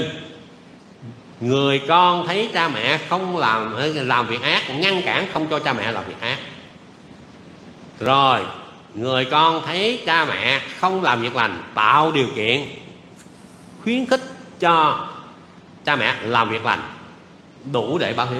người con thấy cha mẹ không làm làm việc ác, ngăn cản không cho cha mẹ làm việc ác. Rồi người con thấy cha mẹ không làm việc lành, tạo điều kiện khuyến khích cho cha mẹ làm việc lành, đủ để báo hiếu.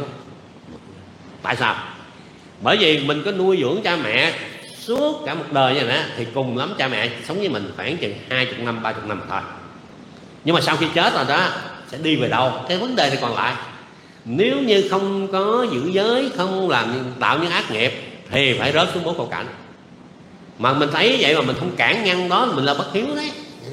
Tại sao? Bởi vì mình có nuôi dưỡng cha mẹ suốt cả một đời như vậy đó, thì cùng lắm cha mẹ sống với mình khoảng chừng hai mươi năm, ba mươi năm mà thôi. Nhưng mà sau khi chết rồi đó sẽ đi về đâu? Cái vấn đề thì còn lại. Nếu như không có giữ giới, không làm tạo những ác nghiệp thì phải rớt xuống bốn khổ cảnh. Mà mình thấy vậy mà mình không cản ngăn đó, mình là bất hiếu đấy.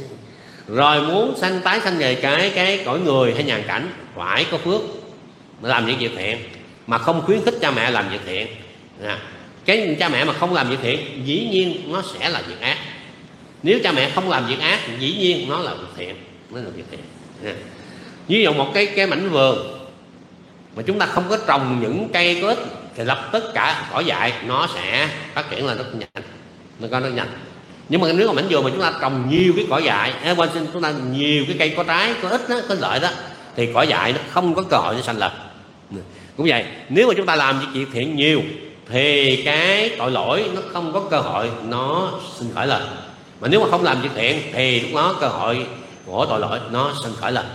Rồi muốn sanh tái sanh về cái cái cõi người hay nhàn cảnh, phải có phước làm những việc thiện, mà không khuyến khích cha mẹ làm việc thiện. À, cái cha mẹ mà không làm việc thiện dĩ nhiên nó sẽ là việc ác. Nếu cha mẹ không làm việc ác dĩ nhiên nó là việc thiện, nó là việc thiện. À, ví dụ một cái cái mảnh vườn mà chúng ta không có trồng những cây có ích thì lập tức cả cỏ dại nó sẽ phát triển lên rất nhanh, nó có rất nhanh. Nhưng mà nếu mà mảnh vườn mà chúng ta trồng nhiều cái cỏ dại, quên xin chúng ta nhiều cái cây có trái có ích đó, có lợi đó, thì cỏ dại nó không có cơ hội để sanh lên. Cũng vậy, nếu mà chúng ta làm việc thiện nhiều thì cái tội lỗi nó không có cơ hội nó sinh khởi lên. Mà nếu mà không làm việc thiện thì lúc đó cơ hội của tội lỗi nó sinh khởi lên.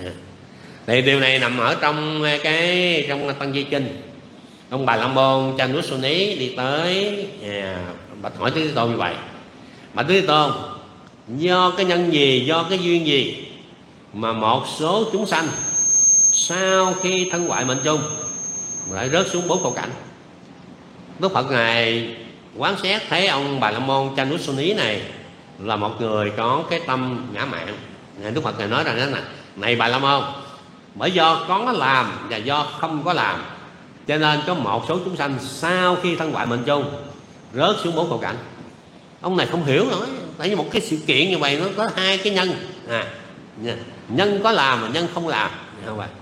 Thì điều này nằm ở trong cái trong Tăng Di Kinh. Ông Bà La Môn Cha Núi Sô Ní đi tới à, bạch hỏi Tứ Thế Tôn như vậy: mà Tứ Thế Tôn, do cái nhân gì, do cái duyên gì mà một số chúng sanh sau khi thân ngoại mệnh chung lại rớt xuống bốn khổ cảnh? Đức Phật Ngài quán xét thấy ông Bà La Môn Cha Núi Sô Ní này là một người có cái tâm ngã mạn. Đức Phật Ngài nói rằng đó là: này Bà La Môn, bởi do có làm và do không có làm, cho nên có một số chúng sanh sau khi thân ngoại mệnh chung rớt xuống bốn khổ cảnh. Ông này không hiểu nữa, tại vì một cái sự kiện như vậy nó có hai cái nhân, à, nhân có làm mà nhân không làm. Không vậy.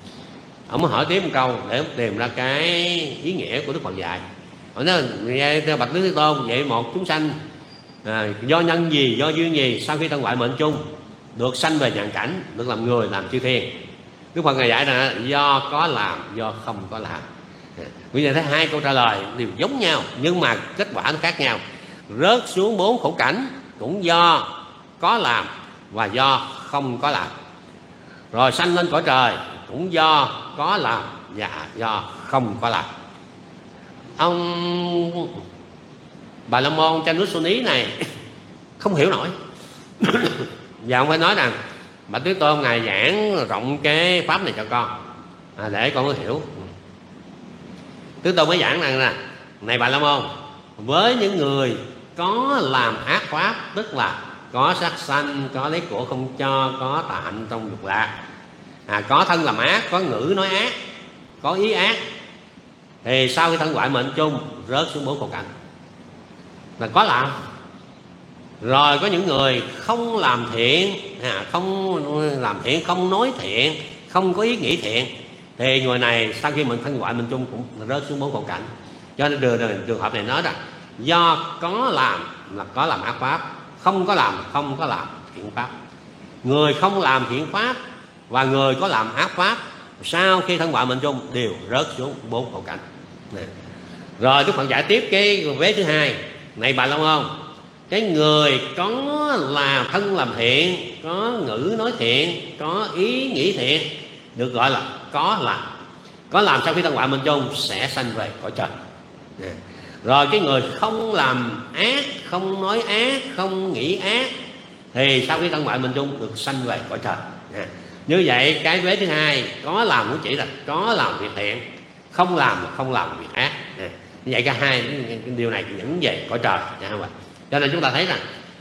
Ông mới hỏi tiếp một câu để tìm ra cái ý nghĩa của Đức Phật dạy. Ông nói: bạch Đức Thế Tôn, vậy một chúng sanh à, do nhân gì, do duyên gì sau khi thân ngoại mệnh chung được sanh về nhàn cảnh, được làm người, làm chư thiên? Đức Phật Ngài dạy là do có làm, do không có làm. Bây giờ thấy hai câu trả lời đều giống nhau, nhưng mà kết quả nó khác nhau. Rớt xuống bốn khổ cảnh cũng do có làm và do không có làm. Rồi sanh lên cõi trời cũng do có làm và do không có làm. Ông Bà La Môn trên núi Su Ní này không hiểu nổi. Và ông phải nói rằng bà Thế Tôn ngài giảng rộng cái pháp này cho con, à, để con có hiểu. Thế Tôn mới giảng rằng là này bà La Môn, với những người có làm ác pháp, tức là có sát sanh, có lấy của không cho, có tà hạnh trong dục lạc, à, có thân làm ác, có ngữ nói ác, có ý ác, thì sau khi thân hoại mệnh chung rớt xuống bốn khổ cảnh là có làm. Rồi có những người không làm thiện, à, không làm thiện, không nói thiện, không có ý nghĩ thiện, thì người này sau khi mình thân hoại mệnh chung cũng rớt xuống bốn khổ cảnh. Cho nên trường, trường hợp này nói rằng do có làm là có làm ác pháp, không có làm không có làm thiện pháp. Người không làm thiện pháp và người có làm ác pháp sau khi thân hoại mệnh chung đều rớt xuống bốn khổ cảnh. Này. Rồi Đức Phật giải tiếp cái vế thứ hai, này bà La Môn, cái người có làm thân làm thiện, có ngữ nói thiện, có ý nghĩ thiện được gọi là có làm. Có làm sau khi thân hoại mệnh chung sẽ sanh về cõi trời. Này. Rồi cái người không làm ác, không nói ác, không nghĩ ác, thì sau khi thân hoại mệnh chung được sanh về cõi trời. À, như vậy cái vế thứ hai có làm cũng chỉ là có làm việc thiện, không làm là không làm việc ác. À, như vậy cả hai cái điều này dẫn về cõi trời. À, cho nên chúng ta thấy rằng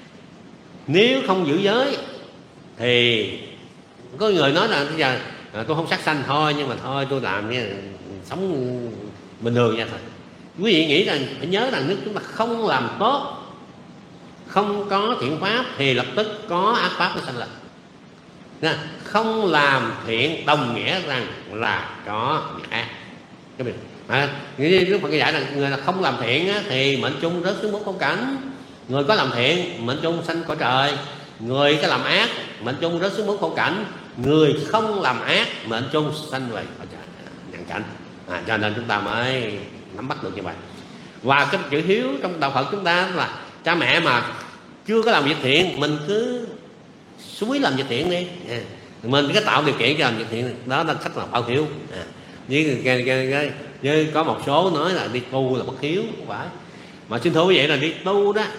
nếu không giữ giới thì có người nói là bây giờ à, tôi không sát sanh thôi, nhưng mà thôi tôi làm như sống bình thường nha thôi. Quý vị nghĩ rằng phải nhớ rằng nếu chúng ta không làm tốt, không có thiện pháp thì lập tức có ác pháp nó sanh lên. Nè, không làm thiện đồng nghĩa rằng là có việc ác. Cái việc à, Đức Phật giải rằng người là không làm thiện á, thì mệnh chung rớt xuống bốn khổ cảnh. Người có làm thiện mệnh chung sanh cõi trời. Người có làm ác mệnh chung rớt xuống bốn khổ cảnh. Người không làm ác mệnh chung sanh về cõi trời nhàn cảnh. À, cho nên chúng ta mới nắm bắt được như vậy. Và cái chữ hiếu trong đạo Phật chúng ta là cha mẹ mà chưa có làm việc thiện mình cứ suối làm việc thiện đi, à, mình cứ tạo điều kiện cho làm việc thiện, đó là cách là báo hiếu. À, với, với, với, với có một số nói là đi tu là bất hiếu, không phải. Mà xin thưa quý vị là đi tu đó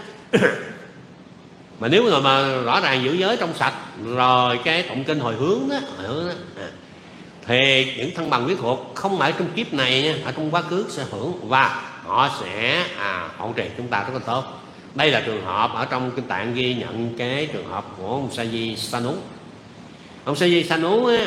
mà nếu mà, mà rõ ràng giữ giới trong sạch rồi cái tụng kinh hồi hướng đó, hồi hướng đó à, thì những thân bằng quyến thuộc không phải trong kiếp này nha, ở trong quá khứ sẽ hưởng và họ sẽ à, hậu trì chúng ta rất là tốt. Đây là trường hợp ở trong kinh Tạng ghi nhận cái trường hợp của ông Sa Di Sa Nú. Ông Sa Di Sa Nú á,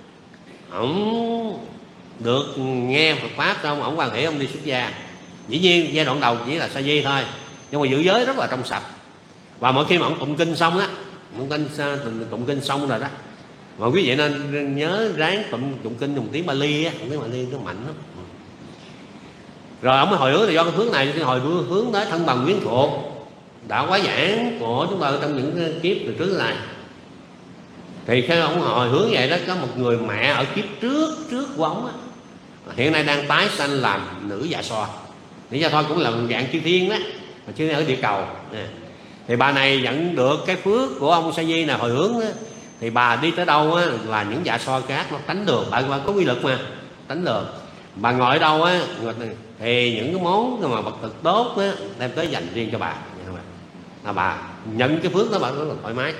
ông được nghe Phật pháp xong ông quan hệ ông đi xuất gia. Dĩ nhiên giai đoạn đầu chỉ là Sa Di thôi, nhưng mà giữ giới rất là trong sạch. Và mỗi khi mà ông tụng kinh xong á, tụng kinh tụng kinh xong rồi đó, mà quý vị nên nhớ ráng tụng tụng kinh dùng tiếng Bali á, tiếng Bali nó mạnh lắm. Rồi ông mới hồi hướng, thì do cái hướng này cái hồi hướng tới thân bằng quyến thuộc đạo quá giảng của chúng ta trong những kiếp từ trước này. Thì khi ông hồi hướng vậy đó, có một người mẹ ở kiếp trước trước của ông á, hiện nay đang tái sanh làm nữ Dạ Xoa. Nữ Dạ Xoa cũng là một dạng chư thiên đó, mà chư thiên ở địa cầu. Thì bà này nhận được cái phước của ông Sa Di là hồi hướng đó, thì bà đi tới đâu á, là những Dạ Xoa khác nó tránh đường, bà có quy lực mà tránh đường. Bà ngồi ở đâu á thì những cái món mà vật thực tốt á đem tới dành riêng cho bà, là bà nhận cái phước đó bà rất là thoải mái.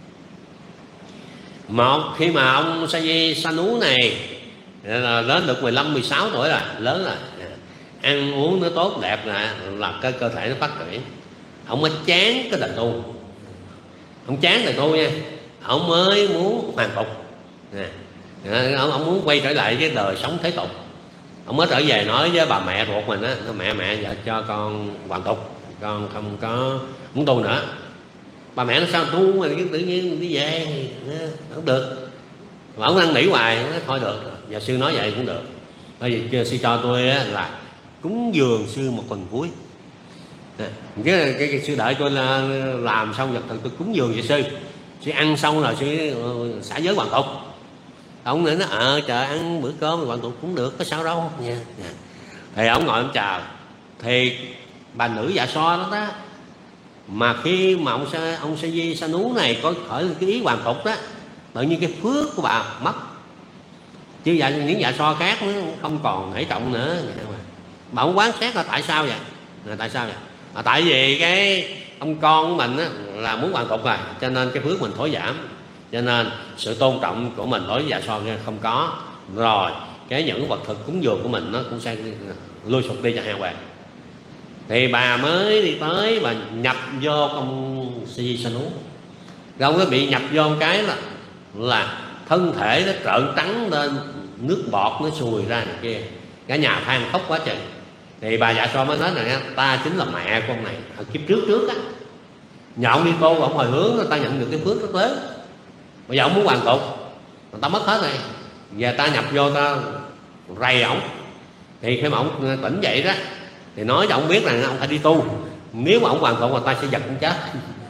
Một khi mà ông Sa Di Sa Nú này là lớn được mười lăm mười sáu tuổi rồi, lớn rồi, ăn uống nó tốt đẹp là là cái cơ thể nó phát triển. Ông mới chán cái đời tu, ông chán đời tu nha, ông mới muốn hoàn tục, ông, ông muốn quay trở lại cái đời sống thế tục. Ông mới trở về nói với bà mẹ ruột mình á, mẹ mẹ vợ cho con hoàn tục, con không có muốn tu nữa. Bà mẹ nó sao tu mà tự nhiên đi về không được, mà ông năn nỉ hoài, nó thôi được, giờ sư nói vậy cũng được, bởi vì sư cho tôi là cúng dường sư một phần cuối. Cái, cái, cái, cái sư đợi tôi là làm xong vật tôi cúng dường cho sư, sư ăn xong rồi sư xả giới hoàn tục. Ông nữa nó ờ chờ ăn bữa cơm hoàn tục cũng được, có sao đâu nha. Thì ông ngồi ông chờ, thì bà nữ Dạ Xoa đó đó, mà khi mà ông Sa, ông Sa Di Sa Nú này có khởi cái ý hoàn tục đó, tự nhiên cái phước của bà mất. Chứ dạ, những Dạ Xoa khác nó không còn nể trọng nữa. Bà không quán xét là tại sao vậy, là tại sao vậy? À, tại vì cái ông con của mình á, là muốn hoàn tục rồi, cho nên cái phước mình thối giảm, cho nên sự tôn trọng của mình đối với Dạ So không có, rồi cái những vật thực cúng dường của mình nó cũng sẽ lui sụp đi cho hai hoàng. Thì bà mới đi tới và nhập vô ông Si Sa Nú. Ông nó bị nhập vô một cái là là thân thể nó trợn trắng lên, nước bọt nó sùi ra này kia, cả nhà than khóc quá trời. Thì bà Dạ So mới nói là ta chính là mẹ con này ở kiếp trước trước á, nhờ ông đi tu ông hồi hướng ta nhận được cái phước rất lớn. Bây giờ ông muốn hoàn tục, người ta mất hết rồi, giờ ta nhập vô ta rầy ổng. Thì khi mà ông tỉnh dậy đó thì nói cho ông biết rằng ông phải đi tu, nếu mà ông hoàn tục người ta sẽ giật ông chết.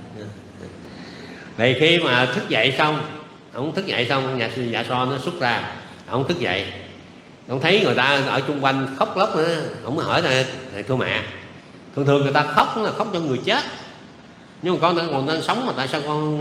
Thì khi mà thức dậy xong, ông thức dậy xong nhà sư Dạ So nó xuất ra, ông thức dậy ông thấy người ta ở chung quanh khóc lóc nữa, ông mới hỏi là thưa mẹ, thường thường người ta khóc là khóc cho người chết, nhưng mà con còn đang sống mà tại sao con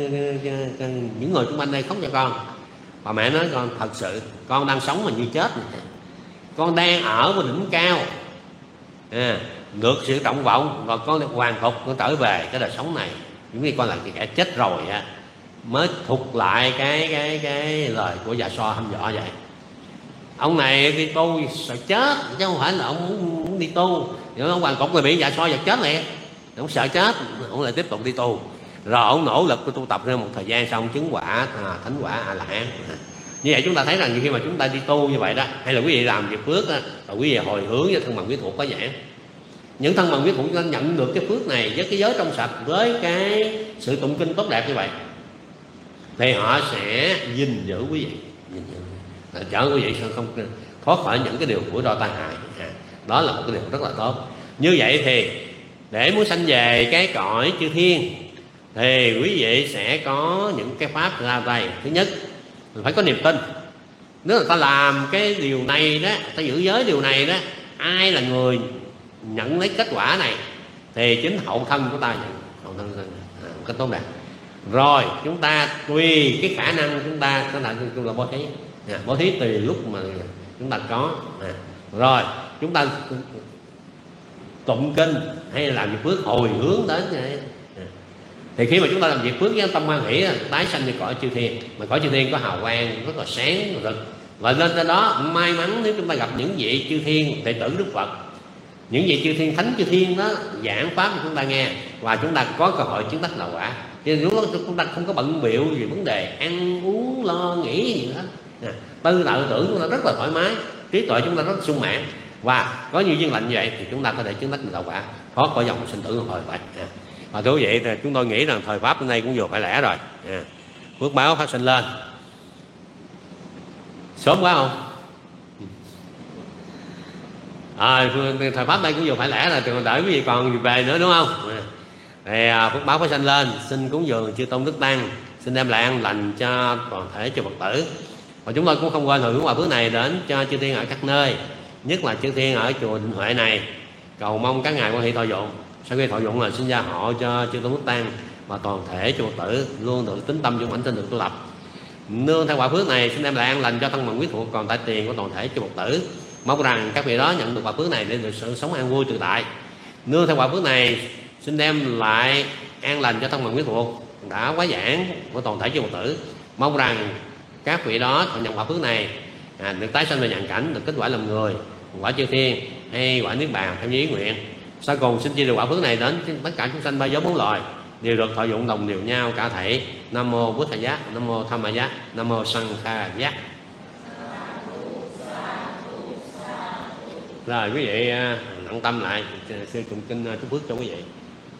những người xung quanh đây khóc cho con? Bà mẹ nói con thật sự con đang sống mà như chết, con đang ở một đỉnh cao, à, được sự trọng vọng, rồi con được hoàn phục, con trở về cái đời sống này những khi con là kẻ chết rồi á, mới thuộc lại cái cái cái lời của Dạ So hăm dọa vậy. Ông này đi tu sợ chết chứ không phải là ông muốn, muốn đi tu, nhưng ông hoàn cục rồi bị Dạ So giật chết liền, ông sợ chết, ông lại tiếp tục đi tu, rồi ông nỗ lực tu tập ra một thời gian xong chứng quả à, thánh quả A La Hán. Như vậy chúng ta thấy rằng khi mà chúng ta đi tu như vậy đó, hay là quý vị làm việc phước đó, rồi quý vị hồi hướng với thân bằng quyến thuộc có giảng, những thân bằng quyến thuộc nhận được cái phước này với cái giới trong sạch, với cái sự tụng kinh tốt đẹp như vậy, thì họ sẽ gìn giữ quý vị, gìn giữ chở quý vị không thoát khỏi những cái điều của đo tai hại. À, đó là một cái điều rất là tốt. Như vậy thì để muốn sanh về cái cõi chư thiên thì quý vị sẽ có những cái pháp ra tay. Thứ nhất, mình phải có niềm tin. Nếu người ta làm cái điều này đó, ta giữ giới điều này đó, ai là người nhận lấy kết quả này thì chính hậu thân của ta nhận, hậu thân à, cái tốt đẹp. Rồi chúng ta tùy cái khả năng chúng ta, đó là chúng là bố thí, à, bố thí tùy lúc mà chúng ta có. À, rồi chúng ta tụng kinh hay là làm việc phước hồi hướng đến à, thì khi mà chúng ta làm việc phước với tâm hoan hỷ tái sanh về cõi chư thiên, mà cõi chư thiên có hào quang rất là sáng rực, và lên trên đó may mắn nếu chúng ta gặp những vị chư thiên đệ tử Đức Phật, những vị chư thiên thánh chư thiên đó giảng pháp cho chúng ta nghe, và chúng ta có cơ hội chứng đắc đạo quả. Cho nên lúc đó chúng ta không có bận bịu gì vấn đề ăn uống lo nghĩ gì hết, à, tư đạo tưởng chúng ta rất là thoải mái, trí tuệ chúng ta rất sung mãn, và có nhiều duyên lành như vậy thì chúng ta có thể chứng đắc đạo quả, thoát khỏi dòng sinh tử luân hồi vậy. À, và thưa quý vị, thì chúng tôi nghĩ rằng thời pháp đến đây cũng vừa phải lẽ rồi, à, phước báo phát sinh lên sớm quá không? À, thời pháp đây cũng vừa phải lẽ rồi, còn đợi quý vị còn về nữa đúng không? À, thì à, phước báo phát sinh lên, xin cúng dường chư tôn đức tăng, xin đem lại an lành cho toàn thể chư Phật tử. Và chúng tôi cũng không quên hồi hướng quà phước này đến cho chư thiên ở các nơi, nhất là chư thiên ở chùa Định Huệ này, cầu mong các ngài quan hệ thọ dụng. Sau khi thọ dụng là xin gia hộ cho chư tôn đức tăng và toàn thể chư Phật tử luôn được tín tâm dũng mãnh tin được tu lập. Nương theo quả phước này xin đem lại an lành cho thân bằng quyết thuộc còn tại tiền của toàn thể chư Phật tử. Mong rằng các vị đó nhận được quả phước này để được sự sống an vui tự tại. Nương theo quả phước này xin đem lại an lành cho thân bằng quyết thuộc đã quá giảng của toàn thể chư Phật tử. Mong rằng các vị đó thọ nhận quả phước này à, được tái sanh về nhàn cảnh, được kết quả làm người, quả chư thiên hay quả niết bàn theo như ý nguyện. Sau cùng xin chia được quả phước này đến tất cả chúng sanh ba giới bốn loài đều được thọ dụng đồng đều nhau cả thảy. Nam mô Bụt Thầy Giác, Nam mô Tham Ma Giác, Nam mô Sanh Kha Giác. Rồi quý vị lặng tâm lại, sư tụng kinh chúc phước cho quý vị.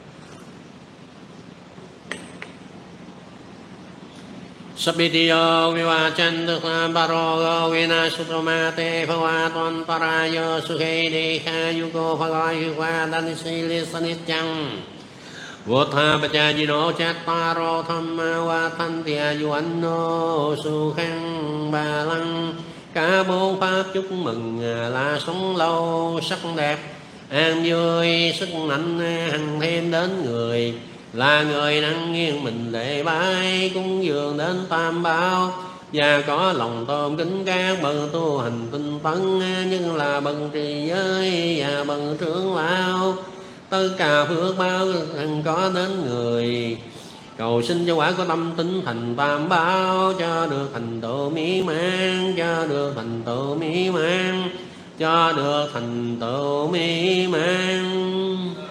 Sabitiyo vivachantu barogo vinasutramate bhavaton parayo sukhe dekha yuko bhagavayu vadanisi sanitjang Votha bachajino chattaro thamma vatantia yuanno sukhang ba lăng. Cả bốn pháp chúc mừng là sống lâu sắc đẹp an vui, sức mạnh hằng thêm đến người, là người năng nghiêng mình lễ bái cúng dường đến tam bảo, và có lòng tôn kính các bậc tu hành tinh tấn, nhưng là bậc trì giới và bậc trưởng lão. tất cả phước báo có đến người. Cầu xin cho quả có tâm tính thành tam bảo, cho được thành tựu mỹ mãn, cho được thành tựu mỹ mãn, cho được thành tựu mỹ mãn.